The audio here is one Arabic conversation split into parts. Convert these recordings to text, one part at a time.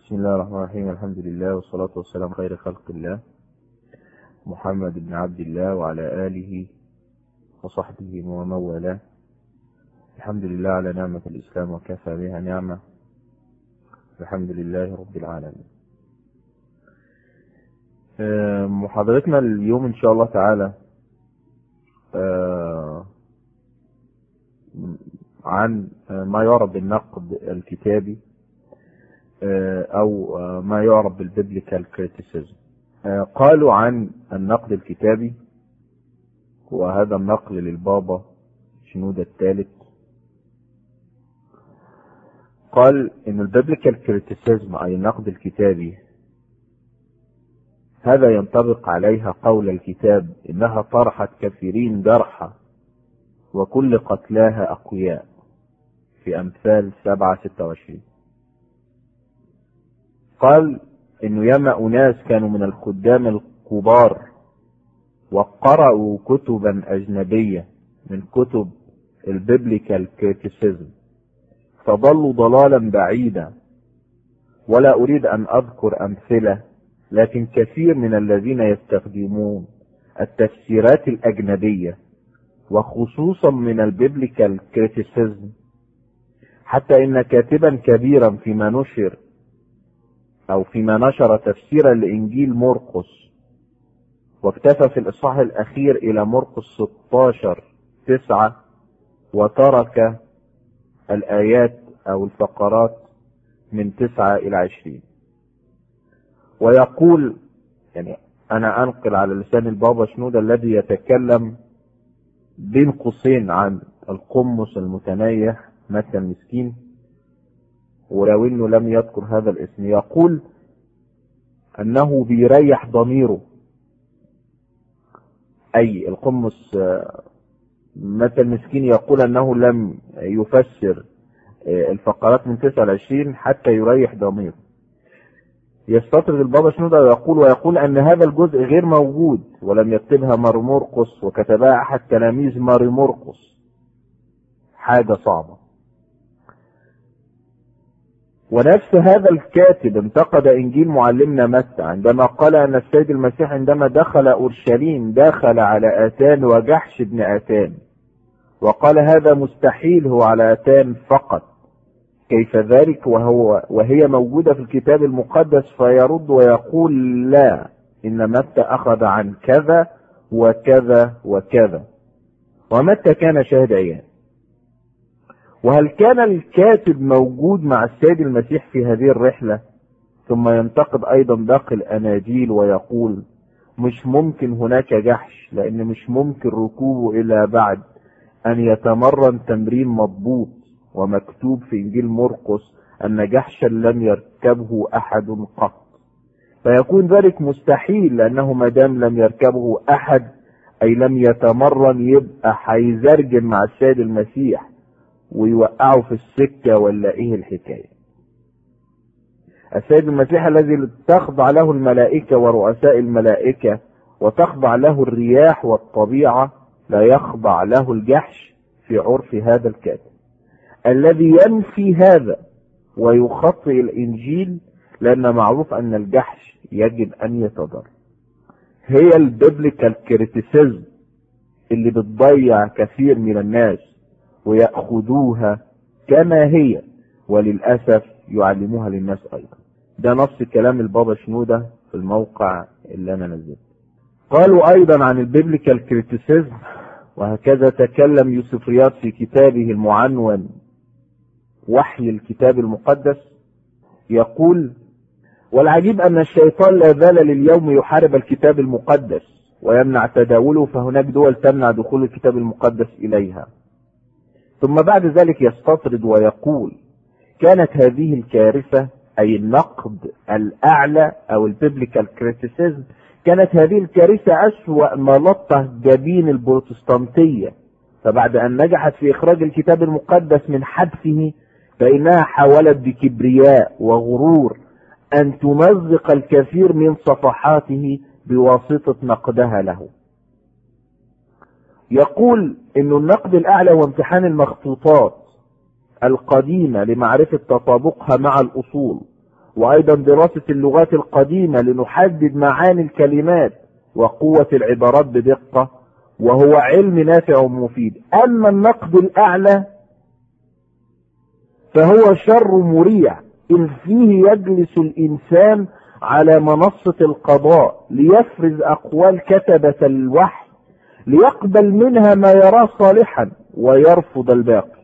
بسم الله الرحمن الرحيم. الحمد لله والصلاة والسلام خير خلق الله محمد بن عبد الله وعلى آله وصحبه ومن والاه. الحمد لله على نعمة الإسلام وكفى بها نعمة. الحمد لله رب العالمين. محاضرتنا اليوم إن شاء الله تعالى عن ما يعرف بالنقد الكتابي أو ما يعرف بالبيبليكال كريتيسيزم. قالوا عن النقد الكتابي، وهذا النقل للبابا شنودة الثالث، قال إن البيبليكال كريتيسيزم أي النقد الكتابي هذا ينطبق عليها قول الكتاب إنها طرحت كثيرين جرحى وكل قتلاها أقوياء في أمثال 7:26. قال إنه ياما أناس كانوا من الخدام الكبار وقرأوا كتبا أجنبية من كتب البيبليكال كريتيسيزم فضلوا ضلالا بعيدا، ولا أريد أن أذكر أمثلة، لكن كثير من الذين يستخدمون التفسيرات الأجنبية وخصوصا من البيبليكال كريتيسيزم، حتى إن كاتبا كبيرا فيما نشر تفسيرا لإنجيل مرقس واكتفى في الإصحاح الأخير إلى مرقس 16:9 وترك الآيات أو الفقرات من 9 إلى 20. ويقول، يعني أنا أنقل على لسان البابا شنودة الذي يتكلم بين قوسين عن القمص المتنيح متى المسكين، ولو انه لم يذكر هذا الاسم، يقول انه بيريح ضميره، اي القمص متى المسكين يقول انه لم يفسر الفقرات من 9 إلى 20 حتى يريح ضميره. يستطرد البابا شنودة ويقول ان هذا الجزء غير موجود ولم يكتبها ماري مرقس وكتبها احد تلاميذ ماري مرقس، حاجة صعبة. ونفس هذا الكاتب انتقد انجيل معلمنا متى عندما قال ان السيد المسيح عندما دخل اورشليم دخل على اتان وجحش بن اتان، وقال هذا مستحيل، هو على اتان فقط، كيف ذلك وهي موجودة في الكتاب المقدس؟ فيرد ويقول لا، ان متى اخذ عن كذا وكذا وكذا، ومتى كان شاهد عيان. وهل كان الكاتب موجود مع السيد المسيح في هذه الرحلة؟ ثم ينتقد ايضا باقي الاناجيل ويقول مش ممكن هناك جحش، لان مش ممكن ركوبه الا بعد ان يتمرن تمرين مضبوط، ومكتوب في انجيل مرقس ان جحشا لم يركبه احد قط، فيكون ذلك مستحيل، لانه ما دام لم يركبه احد اي لم يتمرن يبقى هيزرجن مع السيد المسيح ويوقعوا في السكة، ولا ايه الحكاية؟ السيد المسيح الذي تخضع له الملائكة ورؤساء الملائكة وتخضع له الرياح والطبيعة لا يخضع له الجحش في عرف هذا الكاتب الذي ينفي هذا ويخطئ الانجيل، لان معروف ان الجحش يجب ان يتضر. هي البيبليكال كريتيسيزم اللي بتضيع كثير من الناس ويأخذوها كما هي، وللأسف يعلموها للناس أيضا. ده نص كلام البابا شنودة في الموقع اللي أنا نزلته. قالوا أيضا عن البيبليكال كريتيسيزم، وهكذا تكلم يوسف رياض في كتابه المعنون وحي الكتاب المقدس، يقول والعجيب أن الشيطان لا زال لليوم يحارب الكتاب المقدس ويمنع تداوله، فهناك دول تمنع دخول الكتاب المقدس إليها. ثم بعد ذلك يستطرد ويقول كانت هذه الكارثة، أي النقد الأعلى أو البيبليكال كريتيسيزم، كانت هذه الكارثة أسوأ ما لطه جبين البروتستانتية، فبعد أن نجحت في إخراج الكتاب المقدس من حبسه فإنها حاولت بكبرياء وغرور أن تمزق الكثير من صفحاته بواسطة نقدها له. يقول إن النقد الأعلى وامتحان المخطوطات القديمة لمعرفة تطابقها مع الأصول وأيضا دراسة اللغات القديمة لنحدد معاني الكلمات وقوة العبارات بدقة، وهو علم نافع ومفيد. أما النقد الأعلى فهو شر مريع، إذ فيه يجلس الإنسان على منصة القضاء ليفرز أقوال كتبة الوحي ليقبل منها ما يراه صالحا ويرفض الباقي.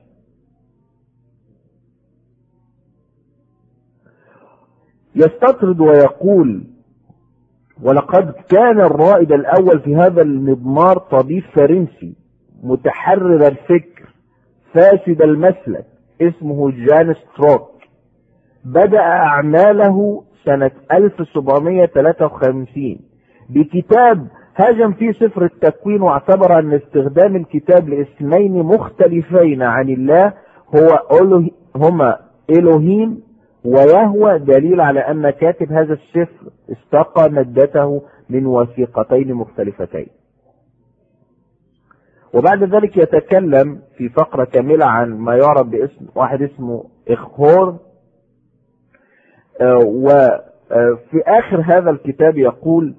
يستطرد ويقول: ولقد كان الرائد الأول في هذا المضمار طبيب فرنسي متحرر الفكر فاسد المسلك اسمه جان ستروك، بدأ أعماله سنة 1753 بكتاب هاجم فيه سفر التكوين، واعتبر أن استخدام الكتاب لاسمين مختلفين عن الله هما إلهيم ويهوى دليل على أن كاتب هذا السفر استقى مادته من وثيقتين مختلفتين. وبعد ذلك يتكلم في فقرة كاملة عن ما يعرف باسم واحد اسمه إخهور، وفي آخر هذا الكتاب يقول: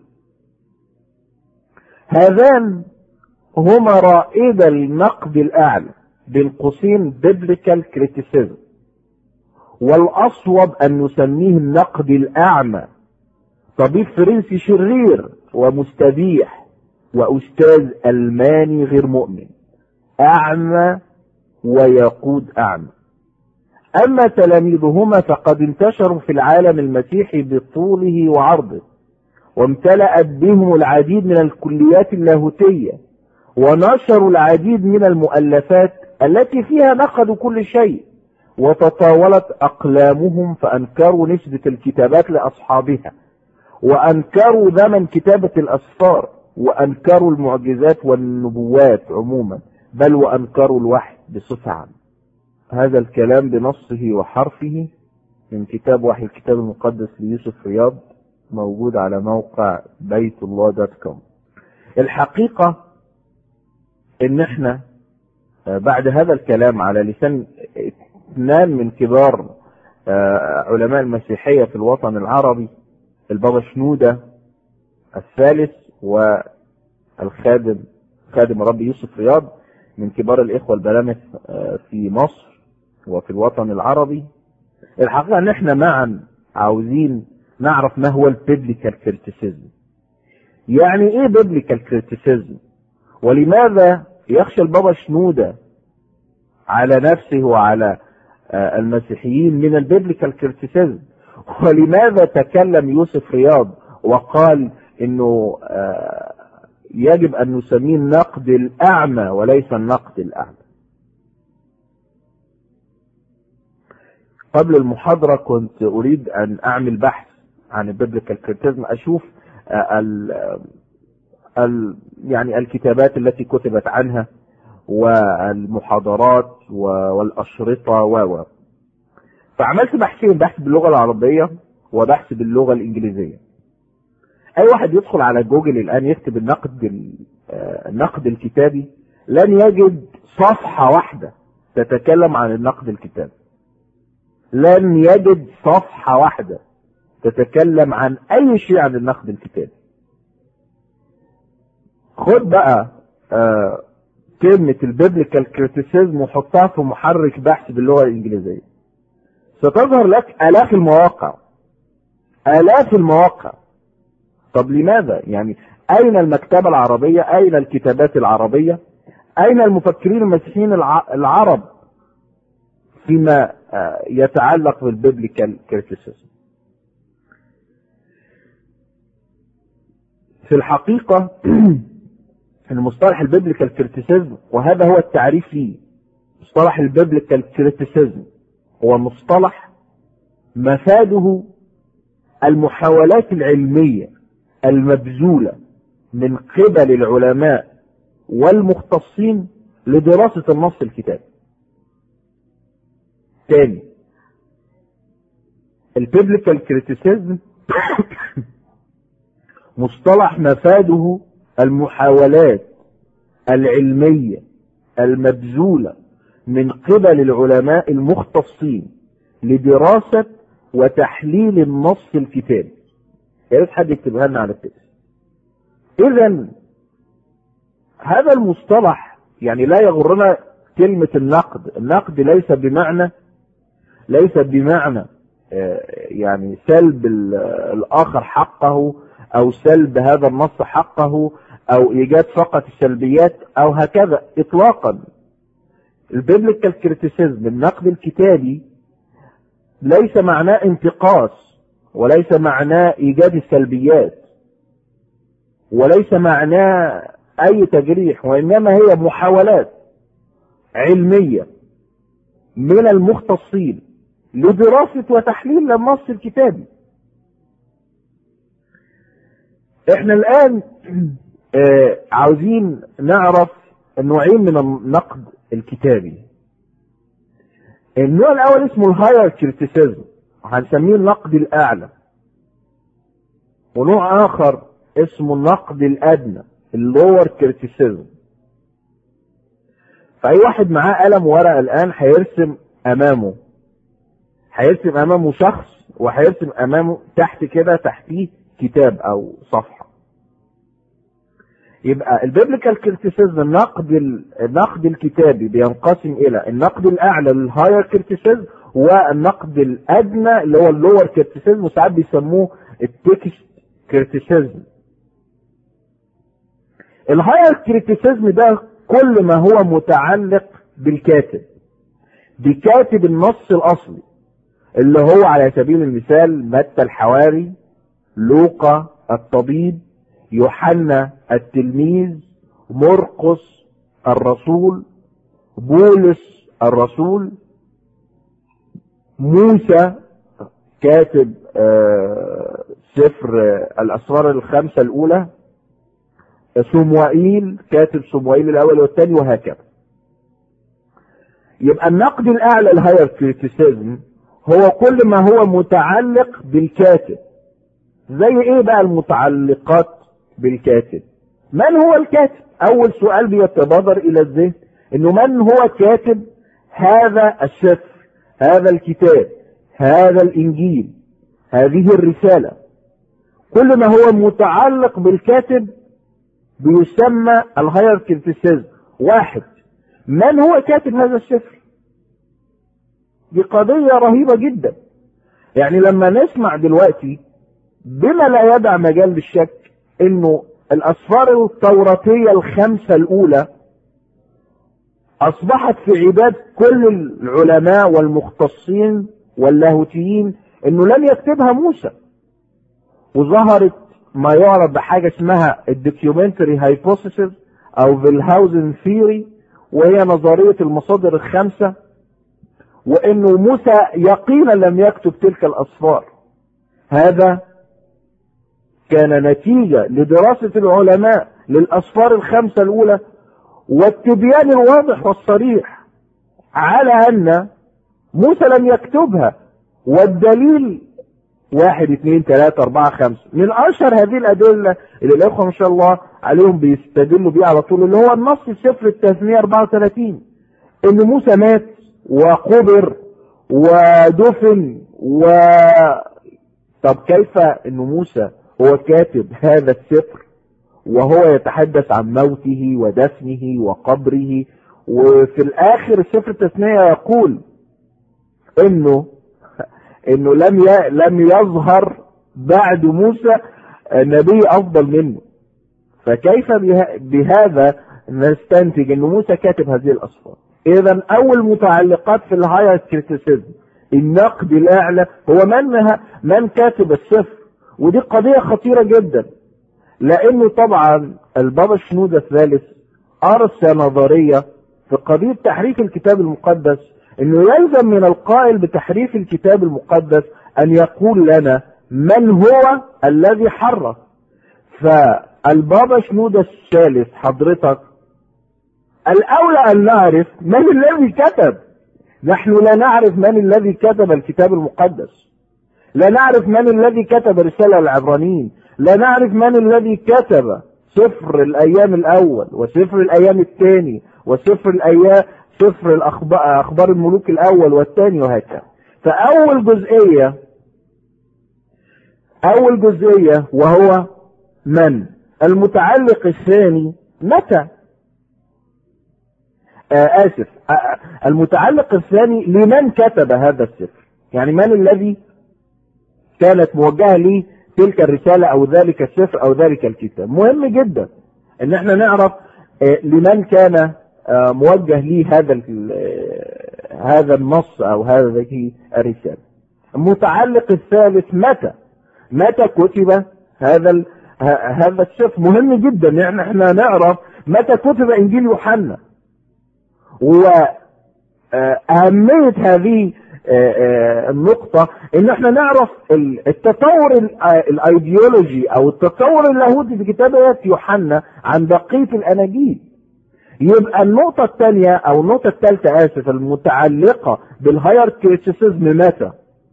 هذان هما رائد النقد الأعلى بين قوسين biblical criticism، والأصوب أن نسميه النقد الأعمى. طبيب فرنسي شرير ومستبيح، وأستاذ ألماني غير مؤمن، أعمى ويقود أعمى. أما تلاميذهما فقد انتشروا في العالم المسيحي بطوله وعرضه، وامتلأت بهم العديد من الكليات اللاهوتية، ونشروا العديد من المؤلفات التي فيها نقدوا كل شيء، وتطاولت أقلامهم فأنكروا نسبة الكتابات لأصحابها، وأنكروا زمن كتابة الأسفار، وأنكروا المعجزات والنبوات عموما، بل وأنكروا الوحي بصفة عامة. هذا الكلام بنصه وحرفه من كتاب وحي الكتاب المقدس ليوسف رياض، موجود على موقع بيتالله.com. الحقيقة ان احنا بعد هذا الكلام على لسان اثنان من كبار علماء المسيحية في الوطن العربي، البابا شنودة الثالث والخادم الرب يوسف رياض، من كبار الإخوة البلامة في مصر وفي الوطن العربي. الحقيقة ان احنا معا عاوزين نعرف ما هو البيبليكال كريتيسيزم. يعني ايه بيبليكال كريتيسيزم؟ ولماذا يخشى البابا شنودة على نفسه وعلى المسيحيين من البيبليكال كريتيسيزم؟ ولماذا تكلم يوسف رياض وقال انه يجب ان نسميه النقد الاعمى وليس النقد الاعمى؟ قبل المحاضرة كنت اريد ان اعمل بحث عن البيبليكال كريتيسيزم، اشوف يعني الكتابات التي كتبت عنها والمحاضرات والأشرطة فعملت بحثين، بحث باللغة العربية وبحث باللغة الإنجليزية. أي واحد يدخل على جوجل الآن يكتب النقد الكتابي لن يجد صفحة واحدة تتكلم عن النقد الكتابي، لن يجد صفحة واحدة تتكلم عن أي شيء عن النقد الكتابي. خد بقى كلمة البيبليكال كريتيسيزم وحطها في محرك بحث باللغة الإنجليزية، ستظهر لك آلاف المواقع. طب لماذا؟ يعني أين المكتبة العربية؟ أين الكتابات العربية؟ أين المفكرين المسيحيين العرب فيما يتعلق بالبيبليكال كريتيسيزم؟ في الحقيقة المصطلح البيبليكال كريتيسيزم، وهذا هو التعريف فيه، مصطلح البيبليكال كريتيسيزم هو مصطلح مفاده المحاولات العلمية المبذولة من قبل العلماء والمختصين لدراسة النص الكتابي. تاني، البيبليكال كريتيسيزم مصطلح مفاده المحاولات العلمية المبذولة من قبل العلماء المختصين لدراسة وتحليل النص الكتابي. يا ريت حد يكتبها لنا على التكست. إذا هذا المصطلح يعني لا يغرنا كلمة النقد. النقد ليس بمعنى يعني سلب الآخر حقه، أو سلب هذا النص حقه، أو إيجاد فقط السلبيات أو هكذا إطلاقا. البيبليكال كريتيسيزم، النقد الكتابي، ليس معناه انتقاص، وليس معناه إيجاد السلبيات، وليس معناه أي تجريح، وإنما هي محاولات علمية من المختصين لدراسة وتحليل النص الكتابي. احنا الآن عاوزين نعرف نوعين من النقد الكتابي. النوع الأول اسمه الهاير كريتيسيزم، هنسميه النقد الأعلى. ونوع آخر اسمه النقد الأدنى، اللور كريتيسيزم. فأي واحد معاه قلم ورقة الآن هيرسم أمامه شخص، وهيرسم أمامه تحت كده تحتيه كتاب أو صفحة. يبقى البيبليكال كريتيسيزم، النقد الكتابي، بينقسم إلى النقد الأعلى الهاير كريتيسيزم، والنقد الأدنى اللي هو اللور كريتيسيزم، وساعات بيسموه التكست كريتيسيزم. الهاير كريتيسيزم ده كل ما هو متعلق بالكاتب، بكاتب النص الأصلي، اللي هو على سبيل المثال متى الحواري، لوقا الطبيب، يوحنا التلميذ، مرقس الرسول، بولس الرسول، موسى كاتب سفر الأسفار الخمسة الأولى، صموئيل كاتب صموئيل الأول والثاني، وهكذا. يبقى النقد الأعلى الهاير كريتيسيزم هو كل ما هو متعلق بالكاتب. زي ايه بقى المتعلقات بالكاتب؟ من هو الكاتب؟ اول سؤال بيتبادر الى الذهن انه من هو كاتب هذا السفر، هذا الكتاب، هذا الانجيل، هذه الرسالة. كل ما هو متعلق بالكاتب بيسمى الهاير كريتيسيزم. واحد، من هو كاتب هذا السفر؟ دي قضية رهيبة جدا. يعني لما نسمع دلوقتي بما لا يدع مجال للشك انه الاسفار التوراتية الخمسة الاولى اصبحت في عباد كل العلماء والمختصين واللاهوتيين انه لم يكتبها موسى، وظهرت ما يعرف بحاجة اسمها الدوكيومنتري هايبوثيسيس او فيلهاوزن ثيوري، وهي نظرية المصادر الخمسة، وانه موسى يقينا لم يكتب تلك الاسفار. هذا كان نتيجة لدراسة العلماء للاسفار الخمسة الاولى، والتبيان الواضح والصريح على ان موسى لم يكتبها. والدليل 1 2 3 4 5 من اشهر هذه الادله اللي الاخوه ما شاء الله عليهم بيستدلوا بيها على طول، اللي هو النص في سفر التثنيه 34 ان موسى مات وقبر ودفن طب كيف ان موسى هو كاتب هذا السفر وهو يتحدث عن موته ودفنه وقبره، وفي الاخر سفر التثنيه يقول انه لم يظهر بعد موسى نبي افضل منه. فكيف بهذا نستنتج ان موسى كاتب هذه الاسفار؟ اذا اول متعلقات في الهاير كريتيسيزم، النقد الاعلى، هو من كاتب السفر. ودي قضية خطيرة جدا، لانه طبعا البابا شنودة الثالث ارسى نظرية في قضية تحريف الكتاب المقدس، انه يلزم من القائل بتحريف الكتاب المقدس ان يقول لنا من هو الذي حرف. فالبابا شنودة الثالث حضرتك الاولى ان نعرف من الذي كتب. نحن لا نعرف من الذي كتب الكتاب المقدس، لا نعرف من الذي كتب رسالة العبرانيين، لا نعرف من الذي كتب سفر الايام الاول وسفر الايام الثاني وسفر اخبار الملوك الاول والثاني وهكذا. فاول جزئية اول جزئية وهو من. المتعلق الثاني متى. المتعلق الثاني لمن كتب هذا السفر، يعني من الذي كانت موجهة ليه تلك الرسالة او ذلك السفر او ذلك الكتاب. مهم جدا ان احنا نعرف لمن كان موجه ليه هذا النص او هذه الرسالة. المتعلق الثالث متى كتب هذا السفر. مهم جدا يعني احنا نعرف متى كتب انجيل يوحنا، وأهمية هذه النقطة ان احنا نعرف التطور الايديولوجي او التطور اللاهوتي في كتابة يوحنا عن بقية الاناجيل. يبقى النقطة الثانية او النقطة الثالثة المتعلقة بالهاير كريتيسيزم متى.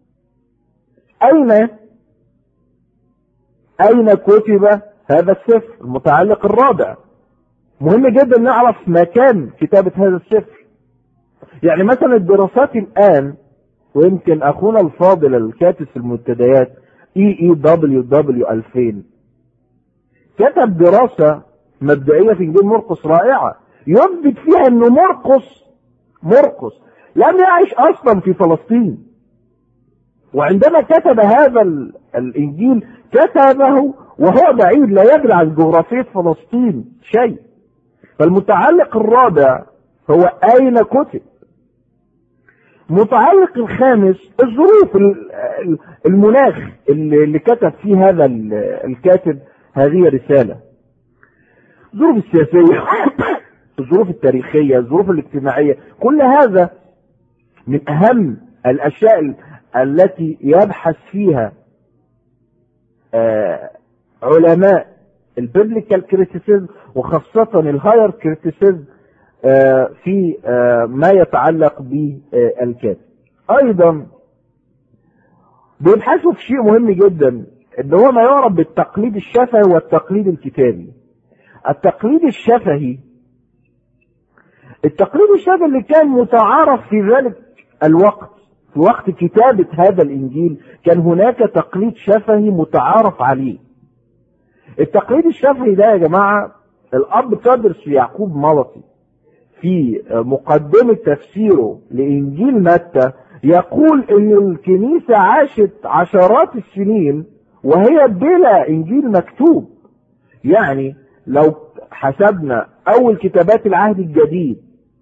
اين كتب هذا السفر. المتعلق الرابع مهم جدا نعرف مكان كتابة هذا السفر. يعني مثلا الدراسات الآن، ويمكن أخونا الفاضل الكاتب في المنتديات EEWW 2000 كتب دراسة مبدئية في إنجيل مرقس رائعة، يثبت فيها أنه مرقس لم يعيش أصلا في فلسطين، وعندما كتب هذا الإنجيل كتبه وهو بعيد لا يدري عن جغرافية فلسطين شيء. فالمتعلق الرابع هو أين كتب. متعلق الخامس الظروف، المناخ اللي كتب فيه هذا الكاتب هذه الرسالة. الظروف السياسية، الظروف التاريخية، الظروف الاجتماعية، كل هذا من أهم الأشياء التي يبحث فيها علماء البيبليكال كريتيسيزم وخاصة الهاير كريتيسيزم في ما يتعلق بالكاتب. ايضا بيبحثوا في شيء مهم جدا ان هو ما يعرف بالتقليد الشفهي والتقليد الكتابي. التقليد الشفهي اللي كان متعارف في ذلك الوقت، في وقت كتابة هذا الانجيل كان هناك تقليد شفهي متعارف عليه. التقليد الشفهي ده يا جماعة الاب تدرس يعقوب ملطي في مقدمة تفسيره لإنجيل متى يقول إن الكنيسة عاشت عشرات السنين وهي بلا إنجيل مكتوب. يعني لو حسبنا أول كتابات العهد الجديد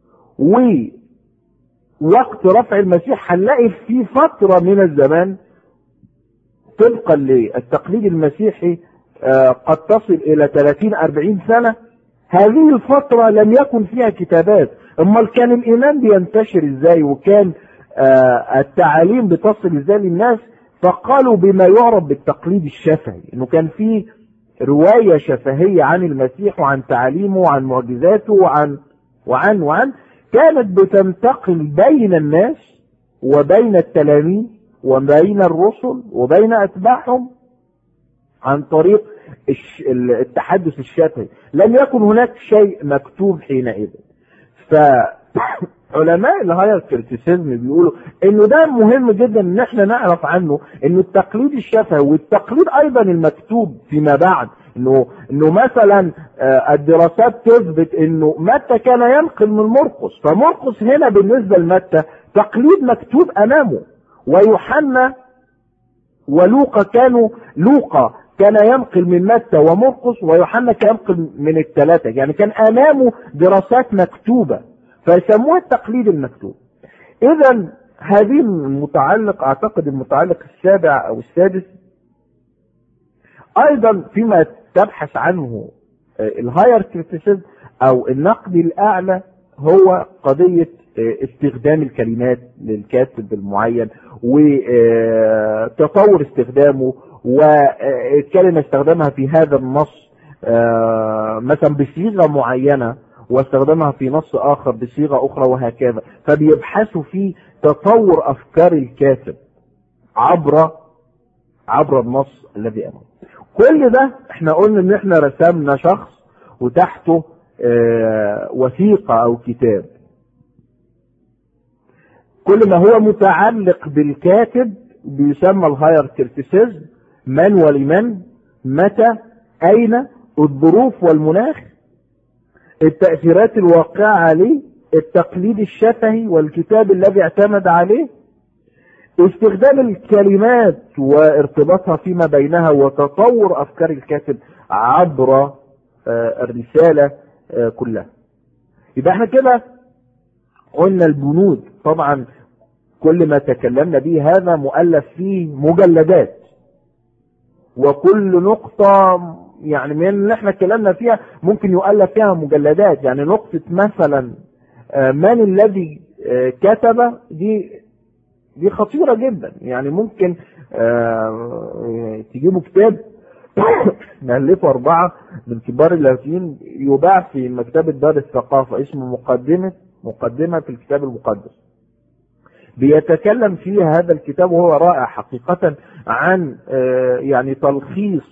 ووقت رفع المسيح هنلاقي في فترة من الزمان طبقا للتقليد المسيحي قد تصل إلى 30-40 سنة. هذه الفترة لم يكن فيها كتابات. امال كان الايمان بينتشر ازاي وكان التعاليم بتصل ازاي للناس؟ فقالوا بما يعرف بالتقليد الشفهي، انه كان فيه رواية شفهية عن المسيح وعن تعاليمه وعن معجزاته وعن كانت بتنتقل بين الناس وبين التلاميذ وبين الرسل وبين اتباعهم عن طريق التحدث الشفهي. لم يكن هناك شيء مكتوب حينئذ. فعلماء الهاير كريتيسيزم بيقولوا انه ده مهم جدا ان احنا نعرف عنه انه التقليد الشفهي والتقليد ايضا المكتوب فيما بعد، انه مثلا الدراسات تثبت انه متى كان ينقل من مرقس، فمرقس هنا بالنسبة لمتى تقليد مكتوب امامه، ويوحنا ولوقا لوقا كان ينقل من متى ومرقس، ويوحنا كان ينقل من الثلاثة، يعني كان امامه دراسات مكتوبة فيسموه التقليد المكتوب. اذا هذه المتعلق اعتقد المتعلق السابع او السادس ايضا فيما تبحث عنه الهاير كريتيسيزم او النقد الاعلى هو قضية استخدام الكلمات للكاتب المعين وتطور استخدامه، والكلمة استخدامها في هذا النص مثلا بصيغة معينة واستخدامها في نص آخر بصيغة أخرى وهكذا. فبيبحثوا في تطور أفكار الكاتب عبر النص الذي أمامه. كل ده احنا قلنا ان احنا رسمنا شخص وتحته وثيقة أو كتاب. كل ما هو متعلق بالكاتب بيسمى الهاير كريتيسيزم، من ولمن، متى، أين، الظروف والمناخ، التأثيرات الواقعة عليه، التقليد الشفهي والكتاب الذي اعتمد عليه، استخدام الكلمات وارتباطها فيما بينها، وتطور أفكار الكاتب عبر الرسالة كلها. يبقى احنا كده قلنا البنود. طبعا كل ما تكلمنا به هذا مؤلف فيه مجلدات، وكل نقطة يعني من اللي احنا اتكلمنا فيها ممكن يؤلف فيها مجلدات. يعني نقطة مثلا من الذي كتب دي خطيرة جدا. يعني ممكن تجيبوا كتاب نألفه 4 من كبار اللاهوتيين يباع في مكتبة دار الثقافة، اسمه مقدمة في الكتاب المقدس. بيتكلم فيه هذا الكتاب وهو رائع حقيقة عن يعني تلخيص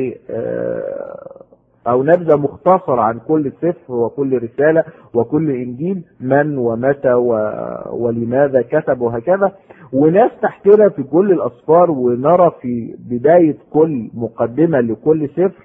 أو نبذة مختصرة عن كل سفر وكل رسالة وكل إنجيل، من ومتى ولماذا كتب وهكذا. وناس تحتنا في كل الأسفار، ونرى في بداية كل مقدمة لكل سفر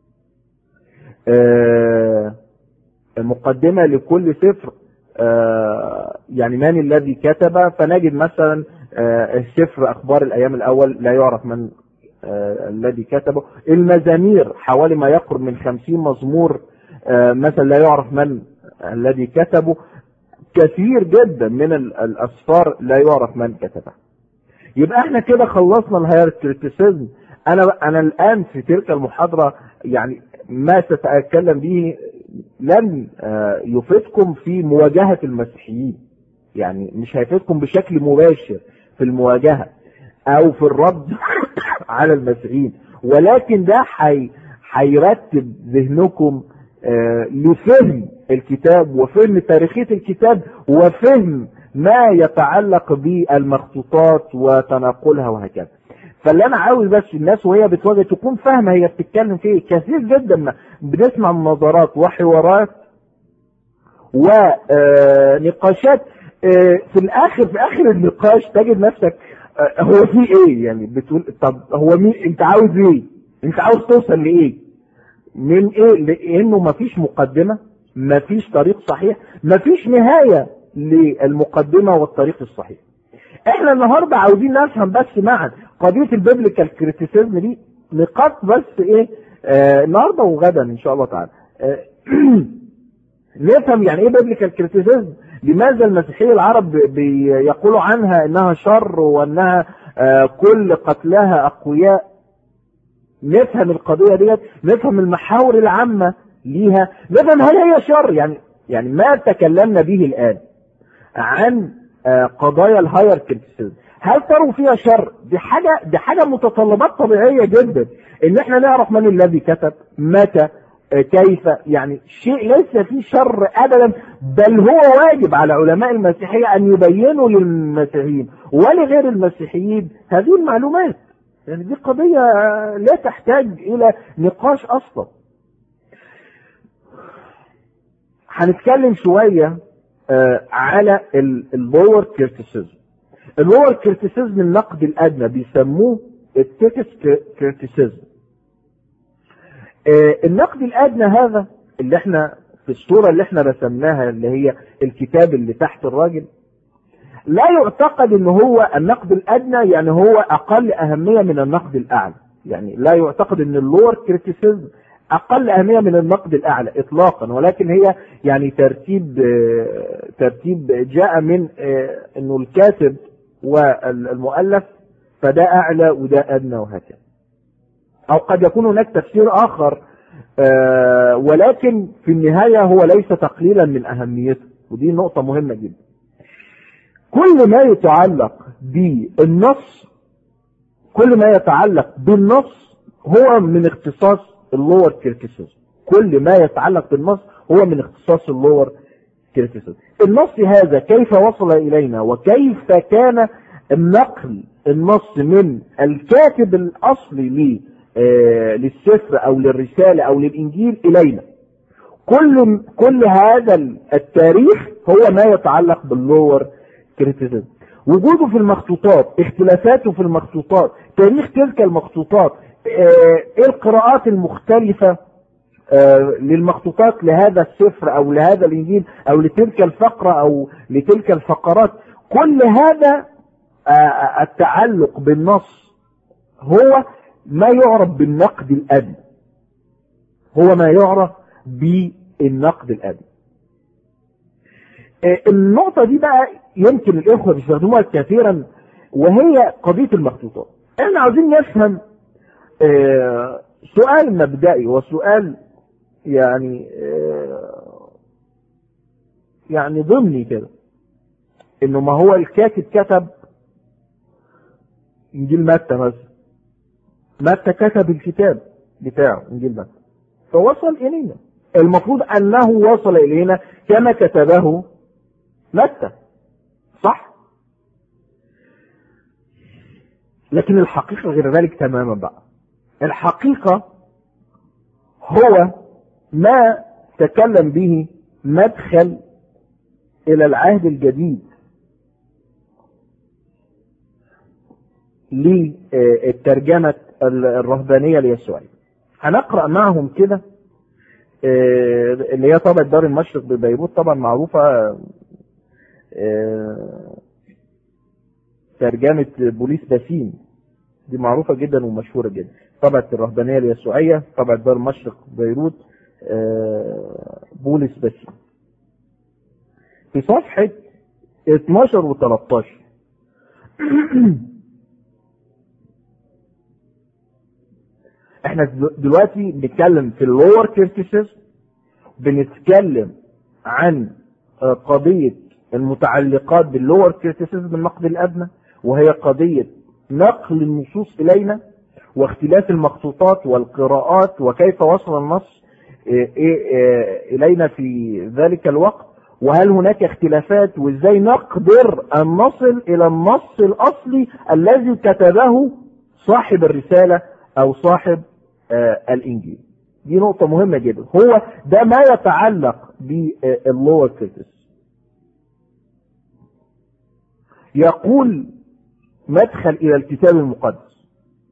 مقدمة لكل سفر يعني من الذي كتب. فنجد مثلا السفر أخبار الأيام الأول لا يعرف من الذي كتبه. المزامير حوالي ما يقرب من 50 مزمور مثلا لا يعرف من الذي كتبه. كثير جدا من الأسفار لا يعرف من كتبه. يبقى احنا كده خلصنا الهيراركيتيزم. انا الآن في تلك المحاضرة يعني ما سأتكلم به لن يفيدكم في مواجهة المسيحيين، يعني مش هيفيدكم بشكل مباشر في المواجهة او في الرد على المسيحيين، ولكن ده هيرتب ذهنكم لفهم الكتاب وفهم تاريخية الكتاب وفهم ما يتعلق بالمخطوطات وتناقلها وهكذا. فاللي انا عاوز بس الناس وهي بتواجه تكون فاهمه هي بتتكلم في ايه. كثير جدا بنسمع مناظرات وحوارات ونقاشات في اخر النقاش تجد نفسك هو في ايه؟ يعني بتقول طب هو مين؟ انت عاوز ايه؟ انت عاوز توصل لايه؟ من ايه؟ لانه مفيش مقدمه، مفيش طريق صحيح، مفيش نهايه للمقدمه والطريق الصحيح. احنا النهارده عاوزين نفهم بس معا قضيه البيبليكال كريتيسيزم دي نقاط بس ايه النهارده وغدا ان شاء الله تعالى. نفهم يعني ايه بيبليكال كريتيسيزم، لماذا المسيحيين العرب بيقولوا عنها انها شر وانها كل قتلاها اقوياء. نفهم القضيه ديت، نفهم المحاور العامه ليها، نفهم هل هي شر. يعني ما تكلمنا به الان عن قضايا الهاير كريتيسيزم هل تروا فيها شر؟ دي حاجه متطلبات طبيعيه جدا ان احنا نعرف من الذي كتب، متى، كيف. يعني شيء ليس فيه شر ابدا، بل هو واجب على علماء المسيحيه ان يبينوا للمسيحيين ولغير المسيحيين هذه المعلومات. يعني دي قضيه لا تحتاج الى نقاش اصلا. هنتكلم شويه على اللور كريتيسيزم. اللور كريتيسيزم النقد الادنى بيسموه التكست كريتيسيزم. النقد الادنى هذا اللي احنا في الصورة اللي احنا رسمناها اللي هي الكتاب اللي تحت الراجل، لا يعتقد ان هو النقد الادنى يعني هو اقل اهمية من النقد الاعلى. يعني لا يعتقد ان اللور كريتيسيزم اقل اهمية من النقد الاعلى اطلاقا، ولكن هي يعني ترتيب جاء من انه الكاتب والمؤلف فده اعلى وده ادنى وهكذا. او قد يكون هناك تفسير اخر ولكن في النهاية هو ليس تقليلا من اهميته، ودي نقطة مهمة جدا. كل ما يتعلق بالنص، كل ما يتعلق بالنص هو من اختصاص اللور كريتيسيزم. كل ما يتعلق بالنص هو من اختصاص اللور كريتيسيزم. النص هذا كيف وصل الينا وكيف كان النقل النص من الكاتب الاصلي للسفر او للرسالة او للانجيل الينا. كل هذا التاريخ هو ما يتعلق باللور كريتيسيزم. وجوده في المخطوطات، اختلافاته في المخطوطات، تاريخ تلك المخطوطات، ايه القراءات المختلفة للمخطوطات لهذا السفر او لهذا الانجيل او لتلك الفقرة او لتلك الفقرات. كل هذا التعلق بالنص هو ما يعرف بالنقد الأدبي، هو ما يعرف بالنقد الأدبي. النقطة دي بقى يمكن الإخوة بيستخدموها كثيرا، وهي قضية المخطوطات. احنا عاوزين نفهم سؤال مبدئي وسؤال يعني ضمني كده، انه ما هو الكاتب كتب انجيل متى مثلا، متى كتب الكتاب بتاعه انجيل متى فوصل الينا، المفروض انه وصل الينا كما كتبه متى، صح؟ لكن الحقيقة غير ذلك تماما بقى. الحقيقة هو ما تكلم به مدخل الى العهد الجديد للترجمة الرهبانية اليسوعية. هنقرأ معهم كده اللي هي طبعة دار المشرق ببيروت، طبعا معروفة، ترجمة بوليس باسين دي معروفة جدا ومشهورة جدا. طبعة الرهبانية اليسوعية، طبعة دار المشرق ببيروت، بوليس باسين، في صفحة 12 و13. احنا دلوقتي بنتكلم في اللور كريتيسيزم، بنتكلم عن قضية المتعلقات باللور كريتيسيزم، النقد الأدنى، وهي قضية نقل النصوص إلينا واختلاف المخطوطات والقراءات وكيف وصل النص إلينا في ذلك الوقت، وهل هناك اختلافات، وازاي نقدر أن نصل إلى النص الأصلي الذي كتبه صاحب الرسالة أو صاحب الإنجيل. دي نقطة مهمة جدا، هو ده ما يتعلق باللور كريتيسيزم. يقول مدخل إلى الكتاب المقدس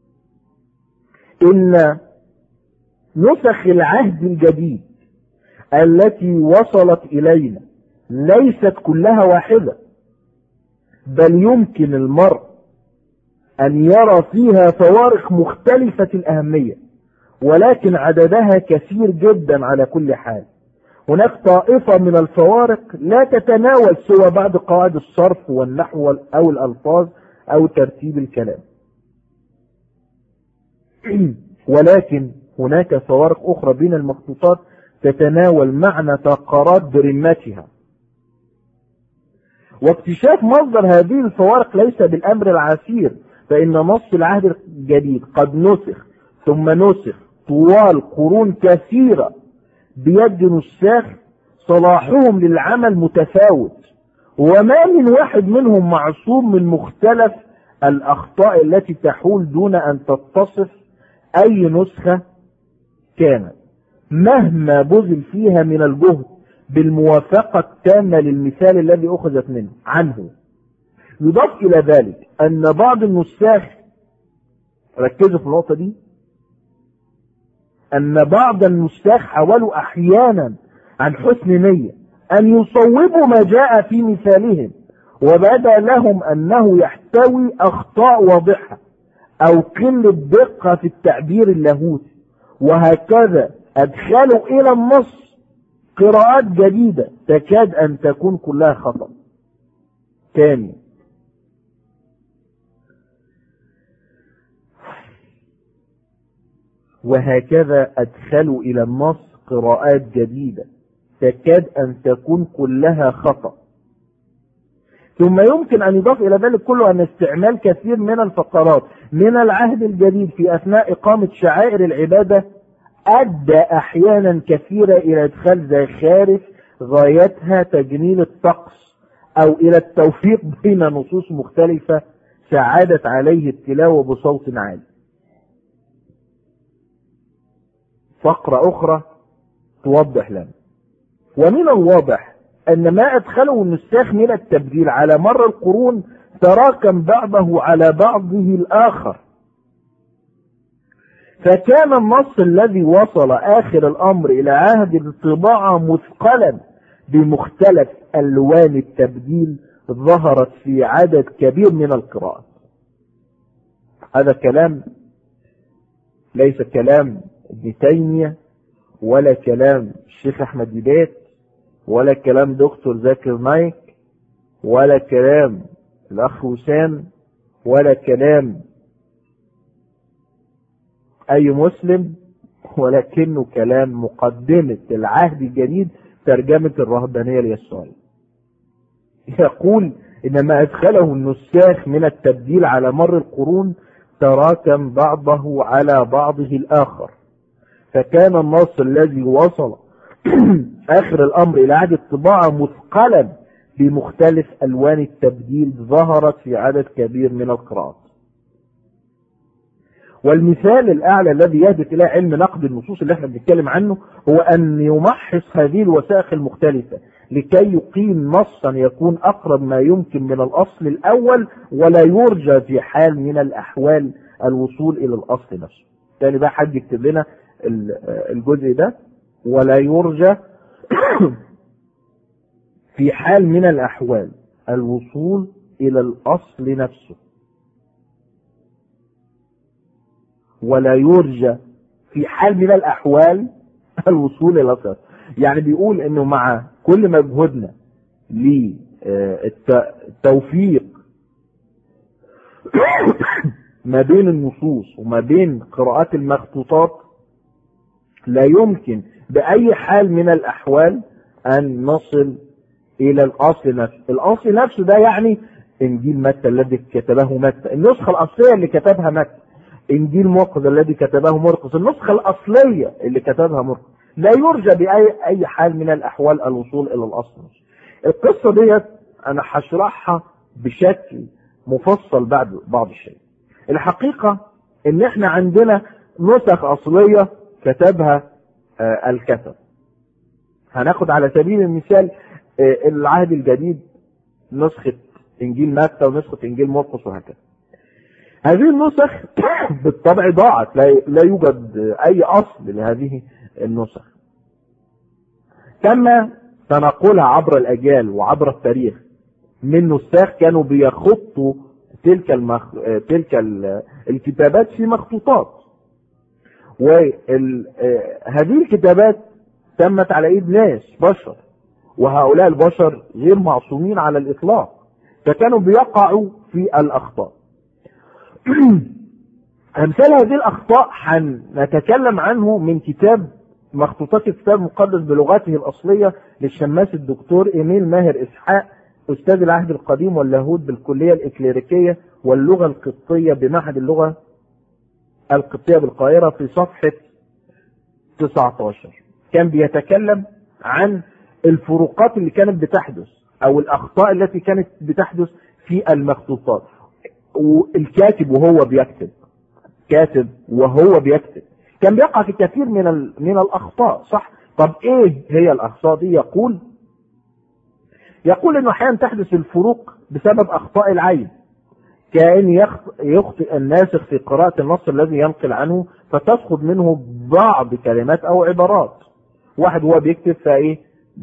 إن نسخ العهد الجديد التي وصلت إلينا ليست كلها واحدة، بل يمكن المرء أن يرى فيها فوارق مختلفة الأهمية، ولكن عددها كثير جدا على كل حال. هناك طائفة من الفوارق لا تتناول سوى بعض قواعد الصرف والنحو أو الألفاظ أو ترتيب الكلام، ولكن هناك فوارق أخرى بين المخطوطات تتناول معنى تقارات برمتها. واكتشاف مصدر هذه الفوارق ليس بالأمر العسير، فإن نص العهد الجديد قد نسخ ثم نسخ طوال قرون كثيرة بيد نساخ صلاحهم للعمل متفاوت، وما من واحد منهم معصوم من مختلف الأخطاء التي تحول دون أن تتصف أي نسخة كانت، مهما بذل فيها من الجهد بالموافقة التامة للمثال الذي أخذت منه عنه. يضاف إلى ذلك أن بعض النساخ، ركزوا في النقطة دي، أن بعض النساخ حاولوا أحيانا عن حسن نية أن يصوبوا ما جاء في مثالهم، وبدا لهم أنه يحتوي أخطاء واضحة أو قلة دقة في التعبير اللاهوتي، وهكذا أدخلوا إلى النص قراءات جديدة تكاد أن تكون كلها خطأ. ثاني، وهكذا أدخلوا إلى النص قراءات جديدة تكاد أن تكون كلها خطأ. ثم يمكن أن يضاف إلى ذلك كله أن استعمال كثير من الفقرات من العهد الجديد في أثناء إقامة شعائر العبادة أدى أحيانا كثيرة إلى إدخال زخارف غايتها تجميل الطقس أو إلى التوفيق بين نصوص مختلفة ساعدت عليه التلاوة بصوت عالي. فقرة أخرى توضح لنا. ومن الواضح أن ما أدخله النساخ من التبديل على مر القرون تراكم بعضه على بعضه الآخر، فكان النص الذي وصل آخر الأمر إلى عهد الطباعة مثقلا بمختلف ألوان التبديل ظهرت في عدد كبير من القراءات. هذا كلام ليس كلام ابن تيمية ولا كلام الشيخ أحمد ديبات ولا كلام دكتور زاكر نايك ولا كلام الأخ وسام ولا كلام أي مسلم، ولكنه كلام مقدمة العهد الجديد ترجمة الرهبانية اليسوعية. يقول إن ما أدخله النساخ من التبديل على مر القرون تراكم بعضه على بعضه الآخر، فكان النص الذي وصل آخر الأمر إلى عهد الطباعة مثقلا بمختلف ألوان التبديل ظهرت في عدد كبير من القراءات. والمثال الأعلى الذي يهدف إلى علم نقد النصوص اللي احنا بنتكلم عنه هو أن يمحص هذه الوثائق المختلفة لكي يقيم نصا يكون أقرب ما يمكن من الأصل الأول ولا يرجى في حال من الأحوال الوصول إلى الأصل نفسه. تاني بقى حد يكتب لنا الجزء ده، ولا يرجى في حال من الأحوال الوصول إلى الأصل نفسه، ولا يرجى في حال من الأحوال الوصول إلى الأصل. يعني بيقول إنه مع كل مجهودنا للتوفيق ما بين النصوص وما بين قراءات المخطوطات لا يمكن بأي حال من الأحوال أن نصل إلى الأصل نفسه. الأصل نفسه ده يعني إنجيل متى الذي كتبه متى، النسخة الأصلية اللي كتبها متى، إنجيل مرقس الذي كتبه مرقس، النسخة الأصلية اللي كتبها مرقس. لا يرجى بأي حال من الأحوال الوصول إلى الأصل نفسه. القصة ديت أنا هشرحها بشكل مفصل بعض الشيء. الحقيقة إن إحنا عندنا نسخ أصلية كتبها الكتب. هناخد على سبيل المثال العهد الجديد نسخة إنجيل متى ونسخة إنجيل مرقس وهكذا. هذه النسخ بالطبع ضاعت، لا يوجد أي أصل لهذه النسخ. تم تنقلها عبر الأجيال وعبر التاريخ من نساخ كانوا بيخطوا تلك الكتابات في مخطوطات، وهذه الكتابات تمت على ايد ناس بشر، وهؤلاء البشر غير معصومين على الإطلاق، فكانوا بيقعوا في الأخطاء. أمثال هذه الأخطاء هنتكلم عنه من كتاب مخطوطات الكتاب المقدس بلغته الأصلية للشماس الدكتور إيميل ماهر إسحاق، أستاذ العهد القديم واللاهوت بالكلية الإكليريكية واللغة القبطية بمعهد اللغة القبطية بالقاهرة، في صفحة 19. كان بيتكلم عن الفروقات اللي كانت بتحدث أو الأخطاء التي كانت بتحدث في المخطوطات. والكاتب وهو بيكتب، كاتب وهو بيكتب كان بيقع في كثير من الأخطاء، صح؟ طب إيه هي الأخطاء دي؟ يقول إنه أحيانا تحدث الفروق بسبب أخطاء العين، كأن يخطئ الناسخ في قراءة النص الذي ينقل عنه فتسقط منه بعض كلمات أو عبارات. واحد هو بيكتب فإيه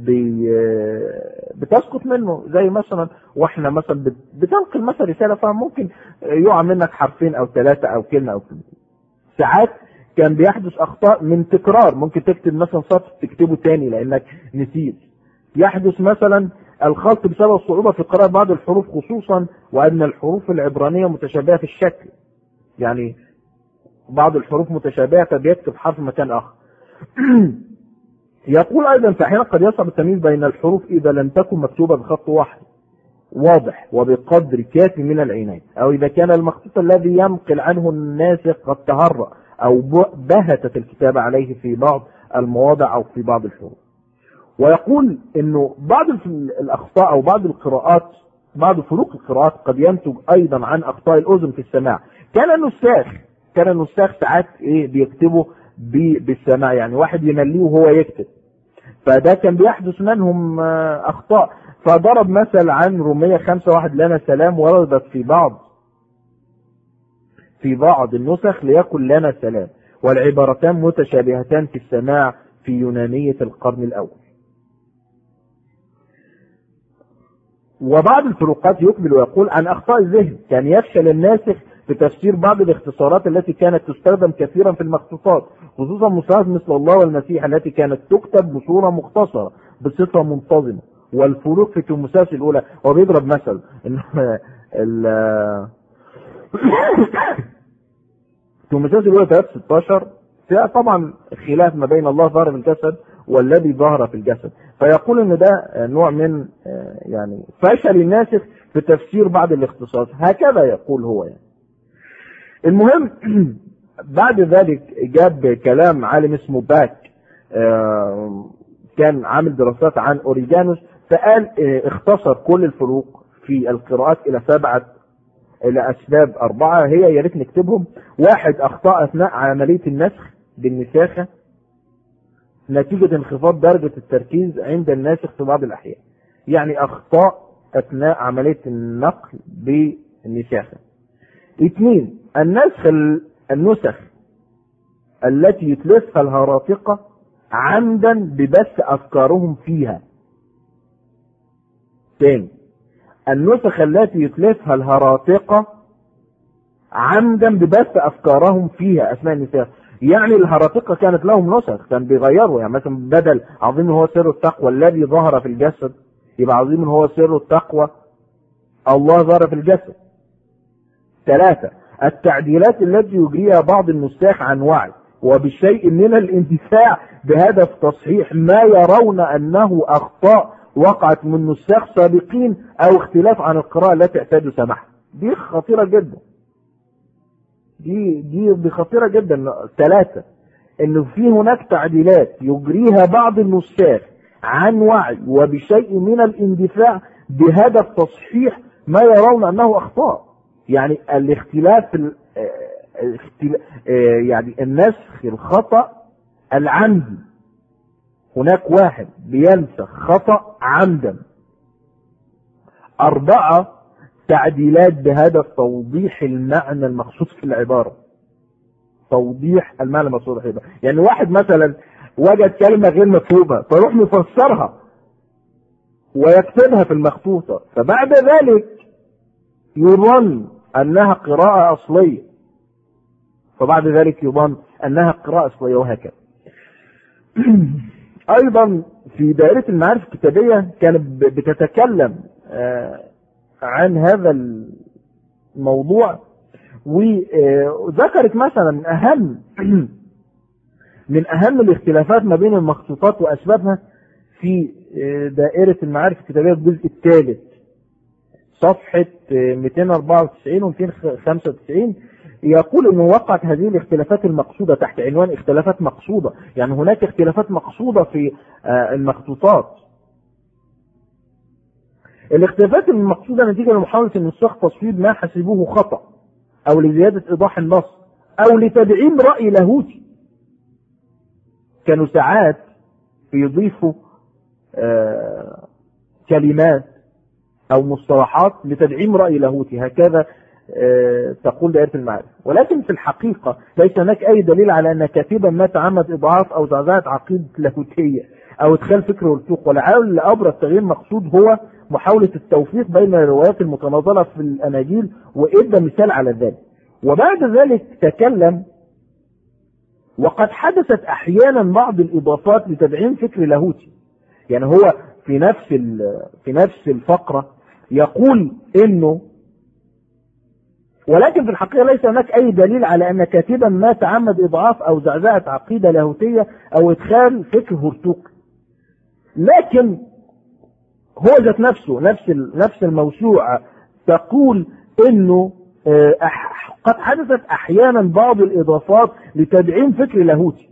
بتسقط منه، زي مثلا واحنا مثلا بتنقل مثلا رسالة فممكن يقع منك حرفين أو ثلاثة أو كلمة أو كلمتين. ساعات كان بيحدث أخطاء من تكرار، ممكن تكتب مثلا سطر تكتبه تاني لأنك نسيت. يحدث مثلا الخلط بسبب الصعوبة في قراءة بعض الحروف، خصوصا وأن الحروف العبرانية متشابهة في الشكل، يعني بعض الحروف متشابهة فبيكتب حرف مكان آخر. يقول أيضا فأحيانا قد يصعب التمييز بين الحروف إذا لم تكن مكتوبة بخط واضح وبقدر كافي من العناية، أو إذا كان المخطوط الذي ينقل عنه الناسخ قد تهرأ أو بهتت الكتابة عليه في بعض المواضع أو في بعض الحروف. ويقول إنه بعض الأخطاء أو بعض القراءات، بعض فروق القراءات قد ينتج أيضا عن أخطاء الأذن في السماع. كان النساخ ساعات بيكتبوا بالسماع، يعني واحد يمليه وهو يكتب، فده كان بيحدث منهم أخطاء. فضرب مثل عن رومية 5:1 لنا سلام، وردت في بعض النسخ ليكن لنا سلام، والعبارتان متشابهتان في السماع في يونانية القرن الأول. وبعض الفروقات يقبل ويقول عن أخطاء الذهن، كان يفشل الناسخ في تفسير بعض الاختصارات التي كانت تستخدم كثيرا في المخطوطات، خصوصا مصطلحات مثل الله والمسيح التي كانت تكتب بصورة مختصرة بصفة منتظمة. والفروق في تيموثاوس الأولى، هو بيضرب مثل إن تيموثاوس الأولى 3:16 فيها طبعا خلاف ما بين الله ظهر في الجسد والذي ظهر في الجسد، فيقول ان ده نوع من يعني فشل الناسخ في تفسير بعض الاختصاص، هكذا يقول هو يعني. المهم بعد ذلك جاب كلام عالم اسمه باك، كان عامل دراسات عن اوريجانوس، فقال اختصر كل الفروق في القراءات إلى أسباب 4، هي يا ريت نكتبهم. 1، أخطاء أثناء عملية النسخ بالنساخة نتيجة انخفاض درجة التركيز عند الناسخ في بعض الأحيان، يعني أخطاء أثناء عملية النقل بالنساخة. 2، النسخ التي يتلفها الهراطقة عمدا ببث أفكارهم فيها. ثاني، النسخ التي يتلفها الهراطقة عمدا ببث أفكارهم فيها أثناء النساخ، يعني الهراطقة كانت لهم نسخ كان بيغيروا، يعني مثلا بدل عظيم هو سر التقوى الذي ظهر في الجسد يبقى عظيم هو سر التقوى الله ظهر في الجسد. 3، التعديلات التي يجريها بعض النساخ عن وعي وبشيء من الاندفاع بهدف تصحيح ما يرون أنه أخطاء وقعت من نساخ سابقين أو اختلاف عن القراءة التي اعتادوا سماعها. دي خطيرة جدا، دي خطيرة جدا. 3، انه في هناك تعديلات يجريها بعض النساخ عن وعي وبشيء من الاندفاع بهدف تصحيح ما يرون انه اخطاء، يعني الاختلاف يعني النسخ الخطأ العمدي، هناك واحد بينسخ خطأ عمدا. 4، تعديلات بهدف توضيح المعنى المقصود في العبارة، توضيح المعنى المقصود في العبارة، يعني واحد مثلا وجد كلمة غير مفهومة فيروح مفسرها ويكتبها في المخطوطة، فبعد ذلك يظن أنها قراءة أصلية، وهكذا. أيضا في دائرة المعارف الكتابية كانت بتتكلم عن هذا الموضوع، وذكرت مثلا من أهم الاختلافات ما بين المخطوطات وأسبابها في دائرة المعارف الكتابية الجزء الثالث صفحة 294 و 295، يقول انه وقعت هذه الاختلافات المقصودة تحت عنوان اختلافات مقصودة، يعني هناك اختلافات مقصودة في المخطوطات. الاختلافات المقصودة نتيجة لمحاولة النساخ تصويب ما حسبوه خطأ او لزيادة ايضاح النص او لتدعيم رأي لاهوتي. كانوا ساعات يضيفوا كلمات او مصطلحات لتدعيم رأي لاهوتي، هكذا تقول دائرة المعارف. ولكن في الحقيقة ليس هناك اي دليل على ان كاتبا ما تعمد اضعاف او زعزعة عقيدة لاهوتية او ادخال فكر والسوق، ولعل ابرز تغيير مقصود هو محاولة التوفيق بين الروايات المتناظرة في الاناجيل، وادى مثال على ذلك. وبعد ذلك تكلم وقد حدثت احيانا بعض الاضافات لتدعيم فكر لاهوتي، يعني هو في نفس الفقرة يقول انه ولكن في الحقيقة ليس هناك اي دليل على ان كاتبا ما تعمد اضعاف او زعزعة عقيدة لاهوتية او ادخال فكر هرطوقي. لكن هو ذات نفس الموسوعة تقول انه قد حدثت احيانا بعض الاضافات لتدعيم فكر لاهوتي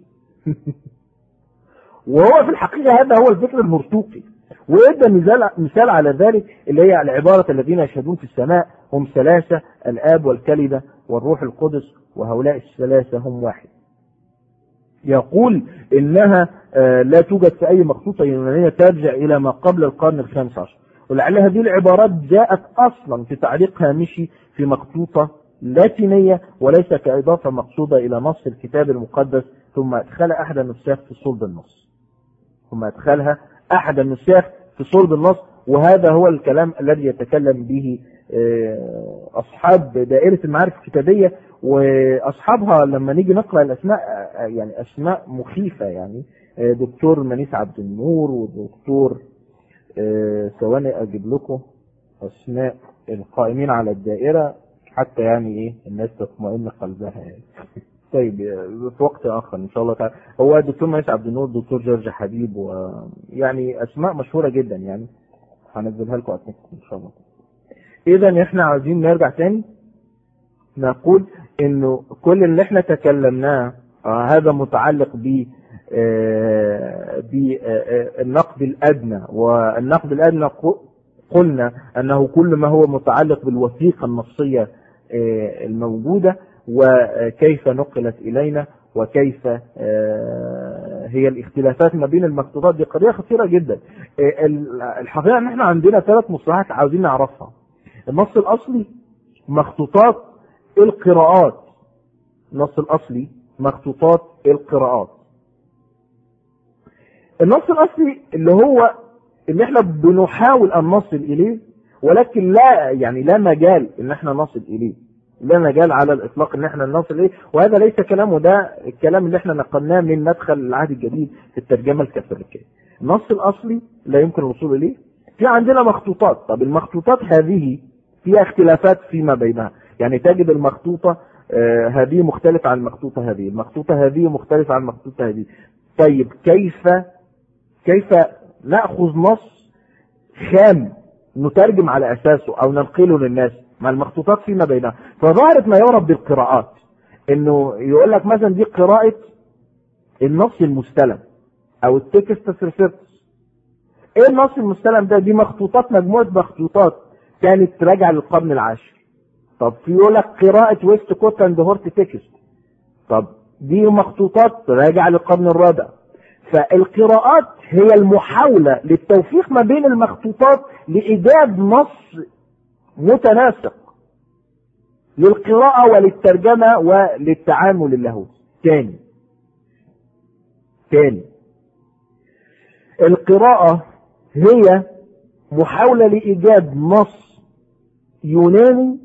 وهو في الحقيقة هذا هو الفكر الهرطوقي. ويبدأ مثال على ذلك اللي هي العبارة الذين يشهدون في السماء هم ثلاثة، الآب والكلمة والروح القدس وهؤلاء الثلاثة هم واحد. يقول إنها لا توجد في أي مخطوطة يونانية ترجع إلى ما قبل القرن ال15، ولعل هذه العبارات جاءت أصلا في تعليق هامشي في مخطوطة لاتينية وليس كإضافة مقصودة إلى نص الكتاب المقدس، ثم أدخل أحد النساخ في صلب النص، ثم أدخلها أحد النساخ في صلب النص. وهذا هو الكلام الذي يتكلم به أصحاب دائرة المعارف الكتابية، وأصحابها لما نيجي نقرأ الأسماء يعني أسماء مخيفة، يعني دكتور منيس عبد النور ودكتور ثواني أجيب لكم أسماء القائمين على الدائرة حتى يعني إيه الناس تطمئن قلبها يعني. طيب في وقت آخر إن شاء الله تعالى. هو دكتور منيس عبد النور، دكتور جورج حبيب، ويعني أسماء مشهورة جدا يعني هنزلها لكم إن شاء الله. إذا إحنا عايزين نرجع تاني نقول إنه كل اللي إحنا تكلمناه هذا متعلق بالنقد الأدنى، والنقد الأدنى قلنا أنه كل ما هو متعلق بالوثيقة النصية الموجودة وكيف نقلت إلينا وكيف هي الاختلافات ما بين المخطوطات. دي قضية خطيرة جدا. الحقيقة ان احنا عندنا 3 مصطلحات عاوزين نعرفها: النص الأصلي، مخطوطات القراءات. النص الأصلي، مخطوطات القراءات. النص الأصلي اللي هو اللي احنا بنحاول أن نصل إليه، ولكن لا مجال ان احنا نصل إليه، لا مجال على الإطلاق ان احنا نصل إليه. وهذا ليس كلامه، ده الكلام اللي احنا نقلناه من مدخل العهد الجديد في الترجمة الكاثوليكية. النص الأصلي لا يمكن الوصول إليه. في عندنا مخطوطات. طب المخطوطات هذه فيها اختلافات فيما بينها، يعني تجد المخطوطة هذه مختلفة عن المخطوطة هذه، المخطوطة هذه مختلفة عن المخطوطة هذه. طيب كيف نأخذ نص خام نترجم على أساسه أو ننقله للناس مع المخطوطات فيما بينها؟ فظهرت ما يعرف بالقراءات، إنه يقول لك مثلا دي قراءة النص المستلم أو التكست ريسيرتس. إيه النص المستلم ده؟ دي مخطوطات، مجموعة مخطوطات كانت راجعة للقرن العاشر. طب في يقول لك قراءة ويست كوت اند هورت تكست، طب دي مخطوطات راجعة للقرن الرابع. فالقراءات هي المحاولة للتوفيق ما بين المخطوطات لإيجاد نص متناسق للقراءة وللترجمة وللتعامل اللاهوتي. تاني القراءة هي محاولة لإيجاد نص يوناني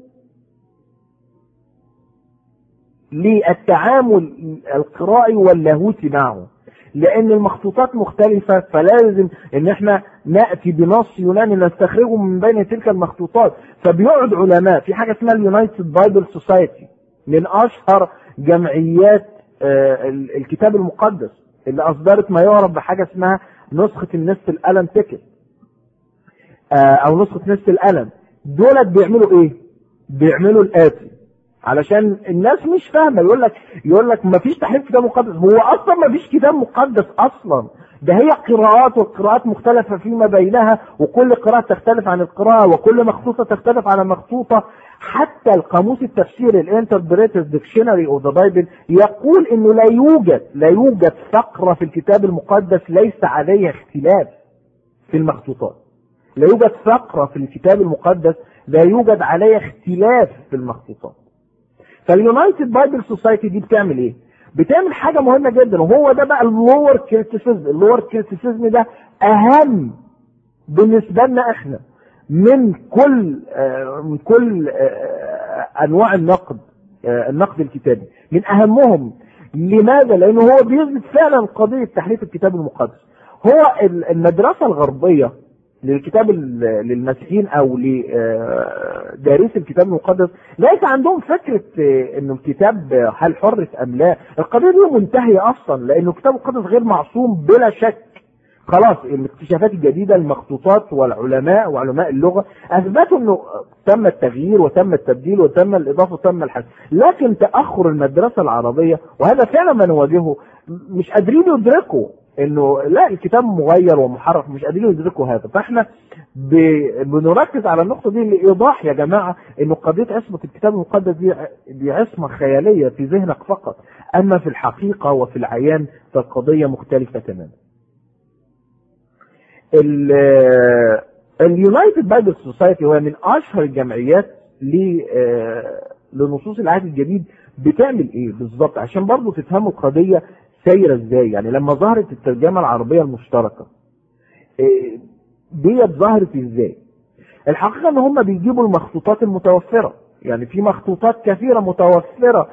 للتعامل القرائي واللاهوتي معه، لأن المخطوطات مختلفة، فلازم إن احنا نأتي بنص يوناني نستخرجه من بين تلك المخطوطات. فبيقعد علماء في حاجة اسمها اليونايتد بايبل سوسايتي، من أشهر جمعيات الكتاب المقدس، اللي أصدرت ما يعرف بحاجة اسمها نسخة النصف القلم تكت أو نسخة نصف القلم. دولت بيعملوا إيه؟ بيعملوا الآتي علشان الناس مش فاهمه. يقول لك ما فيش تحريف كتاب مقدس. هو اصلا ما فيش كتاب مقدس اصلا، ده هي قراءات، والقراءات مختلفه فيما بينها، وكل قراءه تختلف عن القراءه، وكل مخطوطه تختلف عن مخطوطه. حتى القاموس التفسيري الانتربريتيف ديكشنري اوف ذا بايبل يقول انه لا يوجد فقره في الكتاب المقدس ليس عليها اختلاف في المخطوطات. لا يوجد فقره في الكتاب المقدس لا يوجد عليها اختلاف في المخطوطات. فاليونايتد بايبل سوسايتي دي بتعمل ايه؟ بتعمل حاجة مهمة جدا، وهو ده بقى اللور كريتيسيزم. اللور كريتيسيزم ده اهم بالنسبة لنا احنا من كل انواع النقد الكتابي، من اهمهم. لماذا؟ لانه هو بيثبت فعلا قضية تحريف الكتاب المقدس. هو المدرسة الغربية للكتاب للمسيحيين او لدارس الكتاب المقدس ليس عندهم فكرة انه الكتاب هل حرف ام لا. القضية دي منتهية اصلا، لانه الكتاب المقدس غير معصوم بلا شك. خلاص الاكتشافات الجديدة، المخطوطات والعلماء وعلماء اللغة اثبتوا انه تم التغيير وتم التبديل وتم الاضافة وتم الحذف. لكن تأخر المدرسة العربية، وهذا فعلا ما نواجهه، مش قادرين يدركوا انه لا الكتاب مغير ومحرف، مش قادرين يدركوا هذا. فاحنا بنركز على النقطة دي لإيضاح يا جماعة انه قضية عصمة الكتاب المقدس دي عصمة خيالية في ذهنك فقط، اما في الحقيقة وفي العيان فالقضية مختلفة تماما. اليونايتد بايبل سوسايتي هو من اشهر الجمعيات لنصوص العهد الجديد. بتعمل ايه بالظبط عشان برضو تفهموا القضيه سايره ازاي؟ يعني لما ظهرت الترجمه العربيه المشتركه ديت ظهرت ازاي؟ الحقيقه ان هم بيجيبوا المخطوطات المتوفره، يعني في مخطوطات كثيره متوفره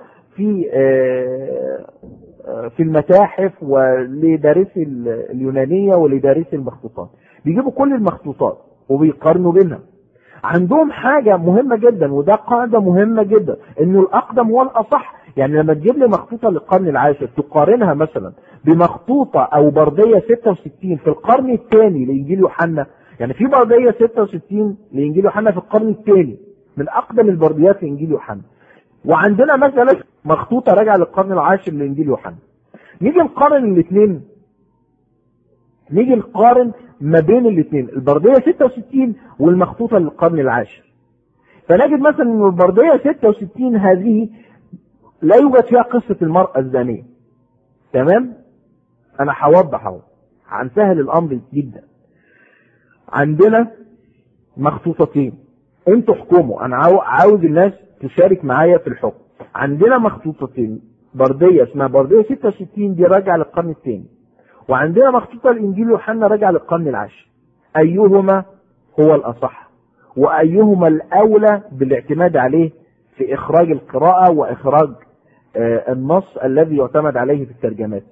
في المتاحف ولدارسي اليونانيه ولدارسي المخطوطات، بيجيبوا كل المخطوطات وبيقارنوا بينها. عندهم حاجة مهمة جدا، وده قاعدة مهمة جدا، انه الاقدم هو الاصح. يعني لما تجيب لي مخطوطة للقرن العاشر تقارنها مثلا بمخطوطة او بردية 66 في القرن الثاني لانجيل يوحنا، يعني في بردية 66 لانجيل يوحنا في القرن الثاني من اقدم البرديات لانجيل يوحنا، وعندنا مثلا مخطوطة راجعة للقرن العاشر لانجيل يوحنا. نيجي نقارن الاثنين، نيجي نقارن ما بين الاثنين البردية 66 والمخطوطة للقرن العاشر، فنجد مثلا ان البردية 66 هذه لا يوجد فيها قصة المرأة الزانية. تمام؟ انا هوضح اهو، هنسهل الامر جدا. عندنا مخطوطتين، انتوا احكموا، انا عاوز الناس تشارك معايا في الحكم. عندنا مخطوطتين، بردية اسمها بردية 66 دي راجعة للقرن الثاني، وعندنا مخطوطة الانجيل يوحنا راجعة للقرن العاشر. ايهما هو الاصح وايهما الاولى بالاعتماد عليه في اخراج القراءة واخراج النص الذي يعتمد عليه في الترجمات؟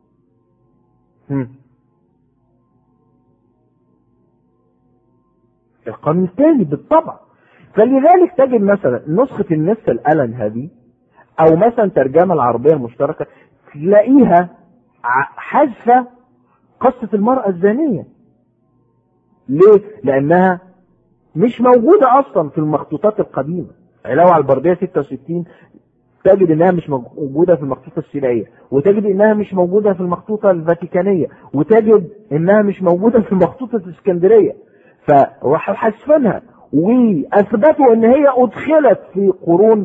القرن الثاني بالطبع. فلذلك تجد مثلا نسخة النسخة الألن هذه او مثلا ترجمة العربية المشتركة تلاقيها حذفة قصة المرأة الزانية. ليه؟ لانها مش موجودة اصلا في المخطوطات القديمة. علاوة على البردية 66 تجد انها مش موجودة في المخطوطة السينائية، وتجد انها مش موجودة في المخطوطة الفاتيكانية، وتجد انها مش موجودة في المخطوطة الاسكندرية. فراحوا حذفينها واثبتوا ان هي ادخلت في قرون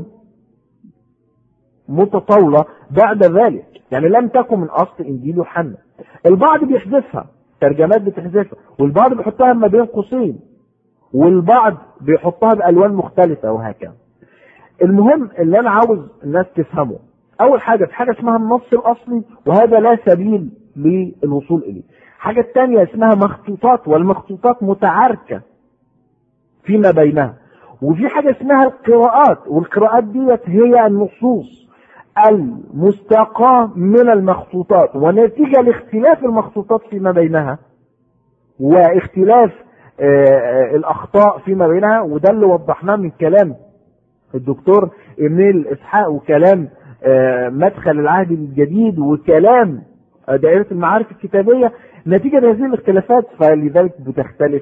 متطاولة بعد ذلك، يعني لم تكن من اصل انجيل يوحنا. البعض بيحذفها، ترجمات بتحذفها، والبعض بيحطها ما بين قوسين، والبعض بيحطها بالوان مختلفة وهكذا. المهم اللي انا عاوز الناس تفهمه، اول حاجة في حاجة اسمها النص الاصلي، وهذا لا سبيل للوصول اليه. حاجة تانية اسمها مخطوطات، والمخطوطات متعاركة فيما بينها. وفي حاجة اسمها القراءات، والقراءات ديت هي النصوص المستقاة من المخطوطات، ونتيجة لاختلاف المخطوطات فيما بينها واختلاف الاخطاء فيما بينها. وده اللي وضحناه من كلام الدكتور إيميل إسحاق، وكلام مدخل العهد الجديد، وكلام دائرة المعارف الكتابية. نتيجة لهذه الاختلافات فلذلك بتختلف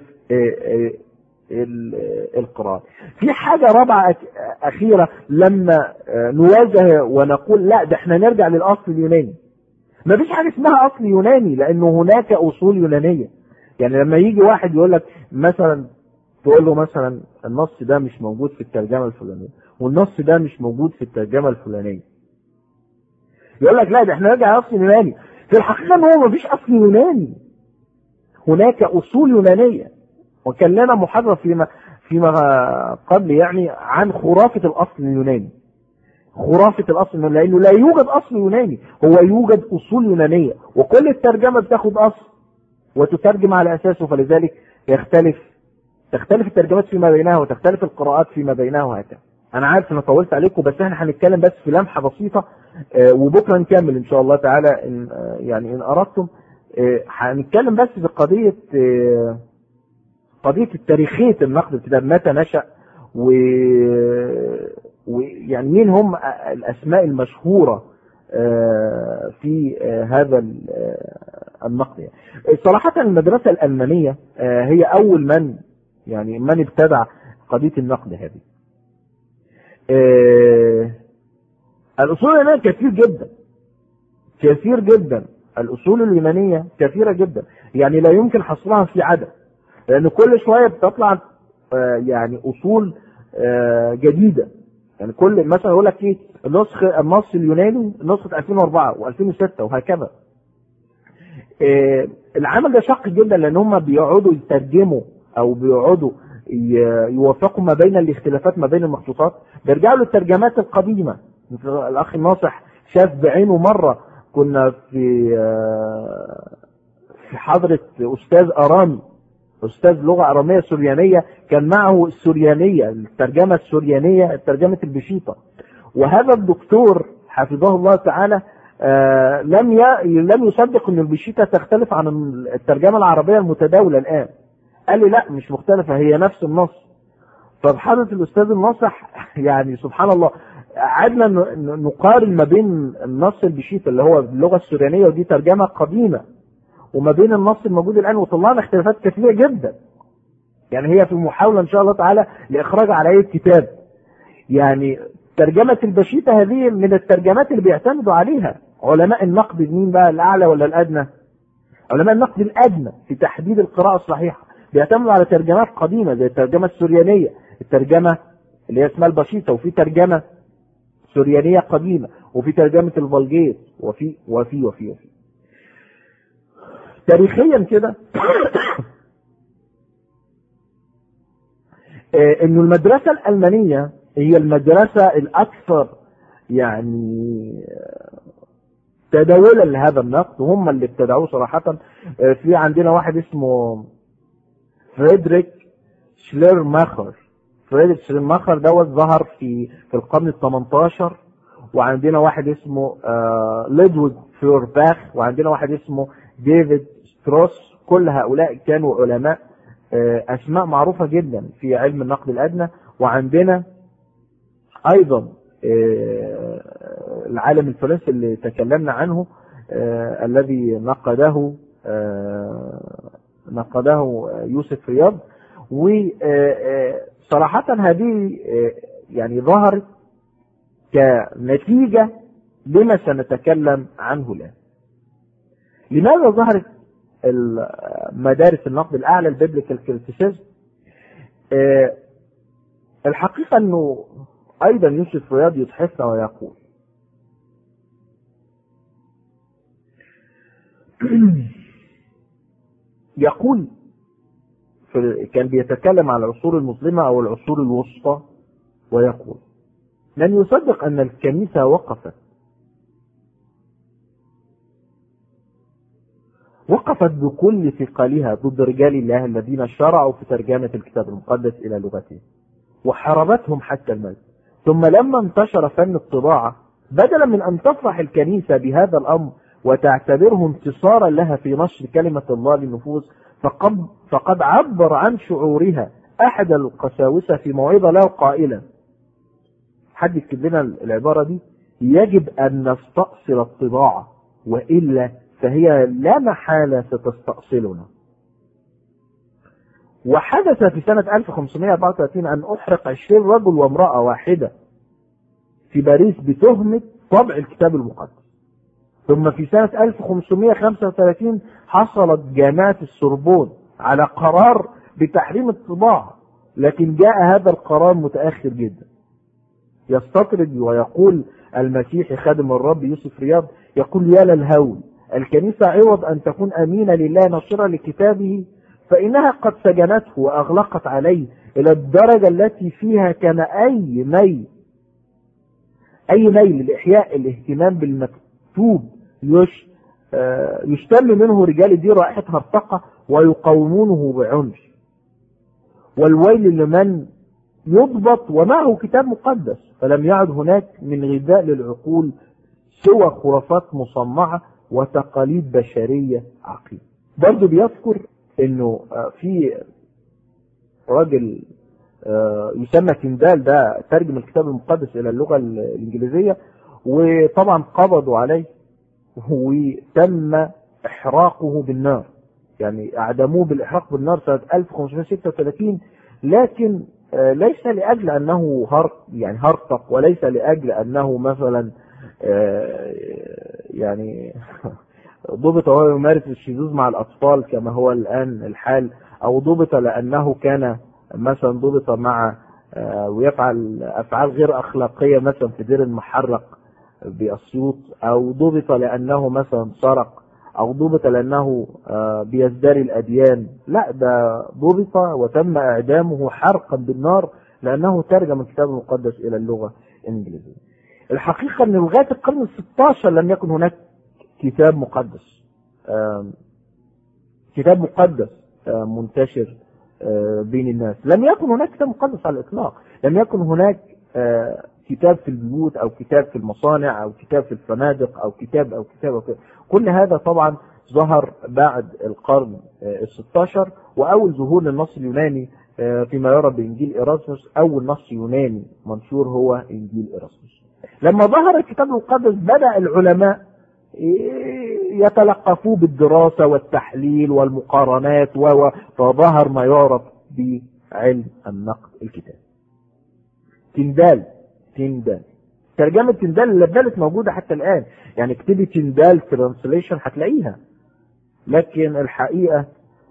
القراءة. في حاجة رابعة أخيرة، لما نواجه ونقول لا ده احنا نرجع للأصل اليوناني، ما فيش حاجة اسمها أصل يوناني، لأنه هناك أصول يونانية. يعني لما يجي واحد يقول لك مثلا، تقول له مثلا النص ده مش موجود في الترجمة الفلانية، والنص ده مش موجود في الترجمة الفلانية، يقول لك لا ده احنا نرجع لأصل يوناني. في الحقيقة هو ما فيش أصل يوناني، هناك أصول يونانية. وكان لنا محاضرة فيما قبل يعني عن خرافة الأصل اليوناني، خرافة الأصل، لأنه لا يوجد أصل يوناني، هو يوجد أصول يونانية، وكل الترجمة بتاخد أصل وتترجم على أساسه، فلذلك تختلف الترجمات فيما بينها، وتختلف القراءات فيما بينها وهكذا. أنا عارف أنا طولت عليكم، بس احنا هنتكلم بس في لمحة بسيطة، وبكرة نكمل إن شاء الله تعالى إن أردتم. هنتكلم بس في قضية التاريخية النقد الكتاب، متى نشأ، ويعني مين هم الأسماء المشهورة في هذا النقد. يعني صراحة المدرسة الألمانية هي أول من ابتدع قضية النقد هذه. الأصول اليونانية كثير جدا، الأصول اليونانية كثيرة جدا، يعني لا يمكن حصرها في عدد، لأن كل شوية بتطلع يعني أصول جديدة. يعني كل مثلا يقول لك ايه النص اليوناني نسخة 2004 و2006 وهكذا. العمل ده شاق جدا، لأن هم بيقعدوا يترجموا او بيقعدوا يوفقوا ما بين الاختلافات ما بين المخطوطات، بيرجعوا للترجمات القديمة. الاخ الناصح شاف بعينه مرة كنا في حضرة استاذ ارامي، استاذ لغة ارامية سوريانية، كان معه السوريانية، الترجمة السوريانية، ترجمة البشيطة. وهذا الدكتور حفظه الله تعالى لم يصدق ان البشيطة تختلف عن الترجمة العربية المتداولة الان. قال لي لا مش مختلفة، هي نفس النص. فبحضرة الاستاذ الناصح يعني سبحان الله قعدنا نقارن ما بين النص البشيطة اللي هو باللغة السوريانية ودي ترجمة قديمة، وما بين النص الموجود الان، وطلعنا اختلافات كثيرة جدا. يعني هي في محاولة ان شاء الله تعالى لاخراج على اي كتاب. يعني ترجمة البشيطة هذه من الترجمات اللي بيعتمدوا عليها علماء النقد، مين بقى الاعلى ولا الادنى؟ علماء النقد الادنى في تحديد القراءة الصحيحة بيعتمدوا على ترجمات قديمة زي الترجمة السوريانية، الترجمة اللي هي اسمها البسيطة، وفي ترجمة سوريانية قديمة، وفي ترجمة الفالجيت، وفي تاريخيا كده انه المدرسة الألمانية هي المدرسة الأكثر يعني تداولا لهذا النقد، وهم اللي ابتدعوه صراحة. في عندنا واحد اسمه فريدريك شليرماخر. فريدريك شليرماخر دوت ظهر في القرن ال18. وعندنا واحد اسمه ليدويج فيورباخ، وعندنا واحد اسمه ديفيد ستروس. كل هؤلاء كانوا علماء اسماء معروفة جدا في علم النقد الادنى. وعندنا ايضا العالم الفرنسي اللي تكلمنا عنه الذي نقده يوسف رياض. وصراحة هذه يعني ظهرت كنتيجة لما سنتكلم عنه الآن. لماذا ظهرت مدارس النقد الأعلى البيبليكال كريتيسيزم؟ الحقيقة أنه أيضا يوسف رياض يتحفنا ويقول كان بيتكلم عن العصور المظلمة أو العصور الوسطى، ويقول لن يصدق أن الكنيسة وقفت بكل ثقلها ضد رجال الله الذين شرعوا في ترجمة الكتاب المقدس إلى لغته، وحاربتهم حتى الموت. ثم لما انتشر فن الطباعة، بدلا من أن تفرح الكنيسة بهذا الأمر وتعتبره انتصارا لها في نشر كلمة الله للنفوس، فقد عبر عن شعورها أحد القساوسة في موعظة له قائلا، حد يكتب لنا العبارة دي: يجب أن نستأصل الطباعة وإلا فهي لا محالة ستستأصلنا. وحدث في سنة 1534 أن أحرق 20 رجل وامرأة واحدة في باريس بتهمة طبع الكتاب المقدس. ثم في سنة 1535 حصلت جامعة السوربون على قرار بتحريم الطباعة، لكن جاء هذا القرار متأخر جدا. يستطرد ويقول المسيحي خادم الرب يوسف رياض، يقول: يا للهول، الكنيسة عوض أن تكون أمينة لله ناصرة لكتابه فإنها قد سجنته وأغلقت عليه إلى الدرجة التي فيها كان أي ميل لإحياء الاهتمام بالمكتوب يشتم منه رجال الدين رائحة هرطقة ويقاومونه بعنف. والويل لمن يضبط ومعه كتاب مقدس فلم يعد هناك من غذاء للعقول سوى خرافات مصنعة وتقاليد بشرية عقيمة. برضو بيذكر انه في راجل يسمى تندال، ده ترجم الكتاب المقدس الى اللغة الانجليزية، وطبعا قبضوا عليه وتم احراقه بالنار، يعني اعدموه بالاحراق بالنار سنة 1536. لكن ليس لاجل انه هرطق، وليس لاجل انه مثلا يعني ضبط وهو يمارس الشذوذ مع الأطفال كما هو الآن الحال، أو ضبط لأنه كان مثلا ضبط مع ويفعل أفعال غير أخلاقية مثلا في دير المحرق بأسيوط، أو ضبط لأنه مثلا سرق او ضبط لانه بيزدري الاديان، لا، ده ضبط وتم اعدامه حرقا بالنار لانه ترجم الكتاب المقدس الى اللغة الانجليزية. الحقيقة ان لغاية القرن ال16 لم يكن هناك كتاب مقدس، كتاب مقدس منتشر بين الناس. لم يكن هناك كتاب مقدس على الإطلاق. لم يكن هناك كتاب في البيوت أو كتاب في المصانع أو كتاب في الفنادق أو كتاب أو كتاب أو كتاب. كل هذا طبعا ظهر بعد القرن ال16. وأول ظهور للنص اليوناني فيما يرى بإنجيل إيراسموس، أول نص يوناني منشور هو إنجيل إيراسموس. لما ظهر الكتاب المقدس بدأ العلماء يتلقفوه بالدراسة والتحليل والمقارنات فظهر ما يعرف بعلم النقد الكتابي. تندال ترجمة تندال اللي بدأت موجودة حتى الآن، يعني اكتبي تندال ترانسليشن هتلاقيها، لكن الحقيقة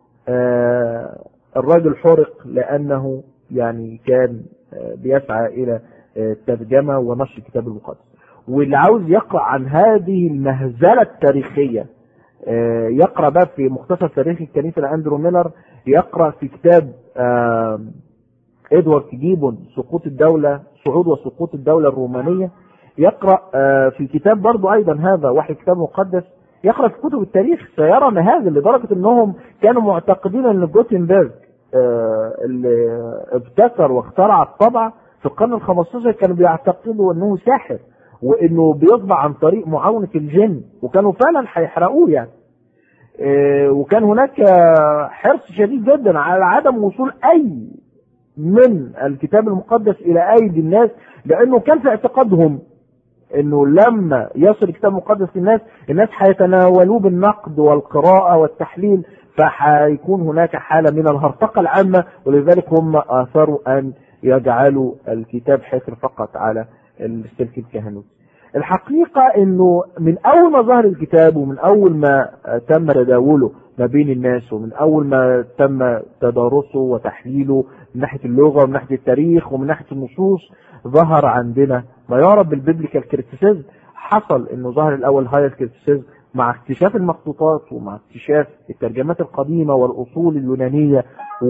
الرجل حرق لأنه يعني كان بيسعى إلى الترجمة ونشر الكتاب المقدس. واللي عاوز يقرأ عن هذه المهزلة التاريخية يقرأ بقى في مختصر تاريخ الكنيسة لأندرو ميلر، يقرأ في كتاب إدوارد جيبون صعود وسقوط الدولة الرومانية، يقرأ في كتاب برضو أيضا هذا وحي كتاب مقدس، يقرأ في كتب التاريخ سيرى مهازل لدرجة أنهم كانوا معتقدين أن جوتنبرج اللي ابتكر واخترع الطبعة في القرن ال15 كانوا بيعتقدوا أنه ساحر وانه بيطبع عن طريق معاونة الجن، وكانوا فعلا هيحرقوه يعني. وكان هناك حرص شديد جدا على عدم وصول اي من الكتاب المقدس الى ايدي الناس، لانه كان في اعتقادهم انه لما يصل الكتاب المقدس للناس، الناس هيتناولوه بالنقد والقراءة والتحليل، فهيكون هناك حالة من الهرطقة العامة، ولذلك هم اثروا ان يجعلوا الكتاب حصر فقط على السلك الكهنوتي. الحقيقة انه من اول ما ظهر الكتاب ومن اول ما تم تداوله ما بين الناس ومن اول ما تم تدارسه وتحليله من ناحية اللغة ومن ناحية التاريخ ومن ناحية النصوص، ظهر عندنا ما يعرف بالبيبليكال كريتيسيزم. حصل انه ظهر الاول هاير كريتيسيزم مع اكتشاف المخطوطات ومع اكتشاف الترجمات القديمة والاصول اليونانية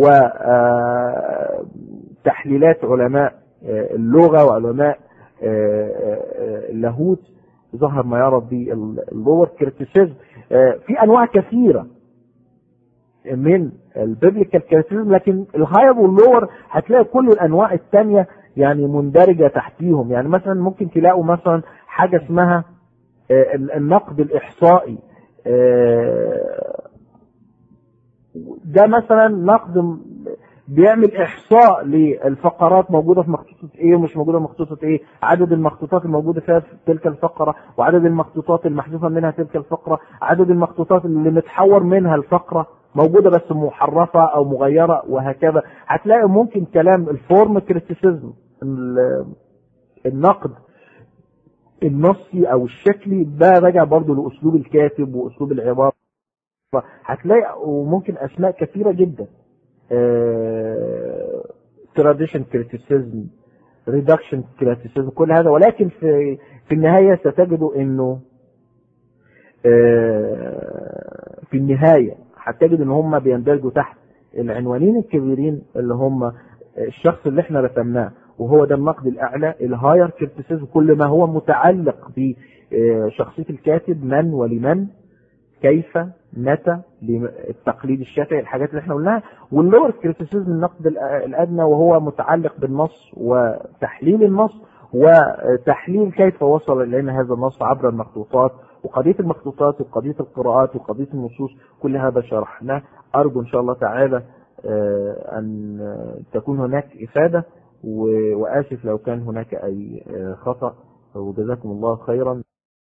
وتحليلات علماء اللغة وعلماء اللاهوت، ظهر ما يعرف باللور كريتيسيزم. في انواع كثيرة من البيبليكال كريتيسيزم، لكن الهاير واللور هتلاقي كل الانواع الثانية يعني مندرجة تحتيهم. يعني مثلا ممكن تلاقوا مثلا حاجة اسمها النقد الاحصائي، ده مثلا نقد بيعمل احصاء للفقرات موجودة في مخطوطة ايه ومش موجودة في مخطوطة ايه، عدد المخطوطات الموجودة فيها في تلك الفقرة وعدد المخطوطات المحذوفة منها تلك الفقرة، عدد المخطوطات اللي متحور منها الفقرة موجودة بس محرفة او مغيرة، وهكذا. هتلاقي ممكن كلام الفورم كريتيسيزم، النقد النصي او الشكلي، ده راجع برضو لاسلوب الكاتب واسلوب العبارة. هتلاقي وممكن اسماء كثيرة جدا، tradition criticism، reduction criticism، كل هذا. ولكن في النهاية ستجدوا انه في النهاية هتجد ان هم بيندرجوا تحت العنوانين الكبيرين اللي هم الشخص اللي احنا رسمناه، وهو ده النقد الاعلى، الهاير كريتيسيزم، كل ما هو متعلق بشخصية الكاتب، من ولمن، كيف، متى، للتقليد الشافعي، الحاجات اللي احنا قلناها. واللور كريتيسيزم النقد الادنى، وهو متعلق بالنص وتحليل النص وتحليل كيف وصل الينا هذا النص عبر المخطوطات، وقضية المخطوطات وقضية القراءات وقضية النصوص، كل هذا شرحناه. ارجو ان شاء الله تعالى ان تكون هناك افادة، واسف لو كان هناك اي خطأ، وجزاكم الله خيرا.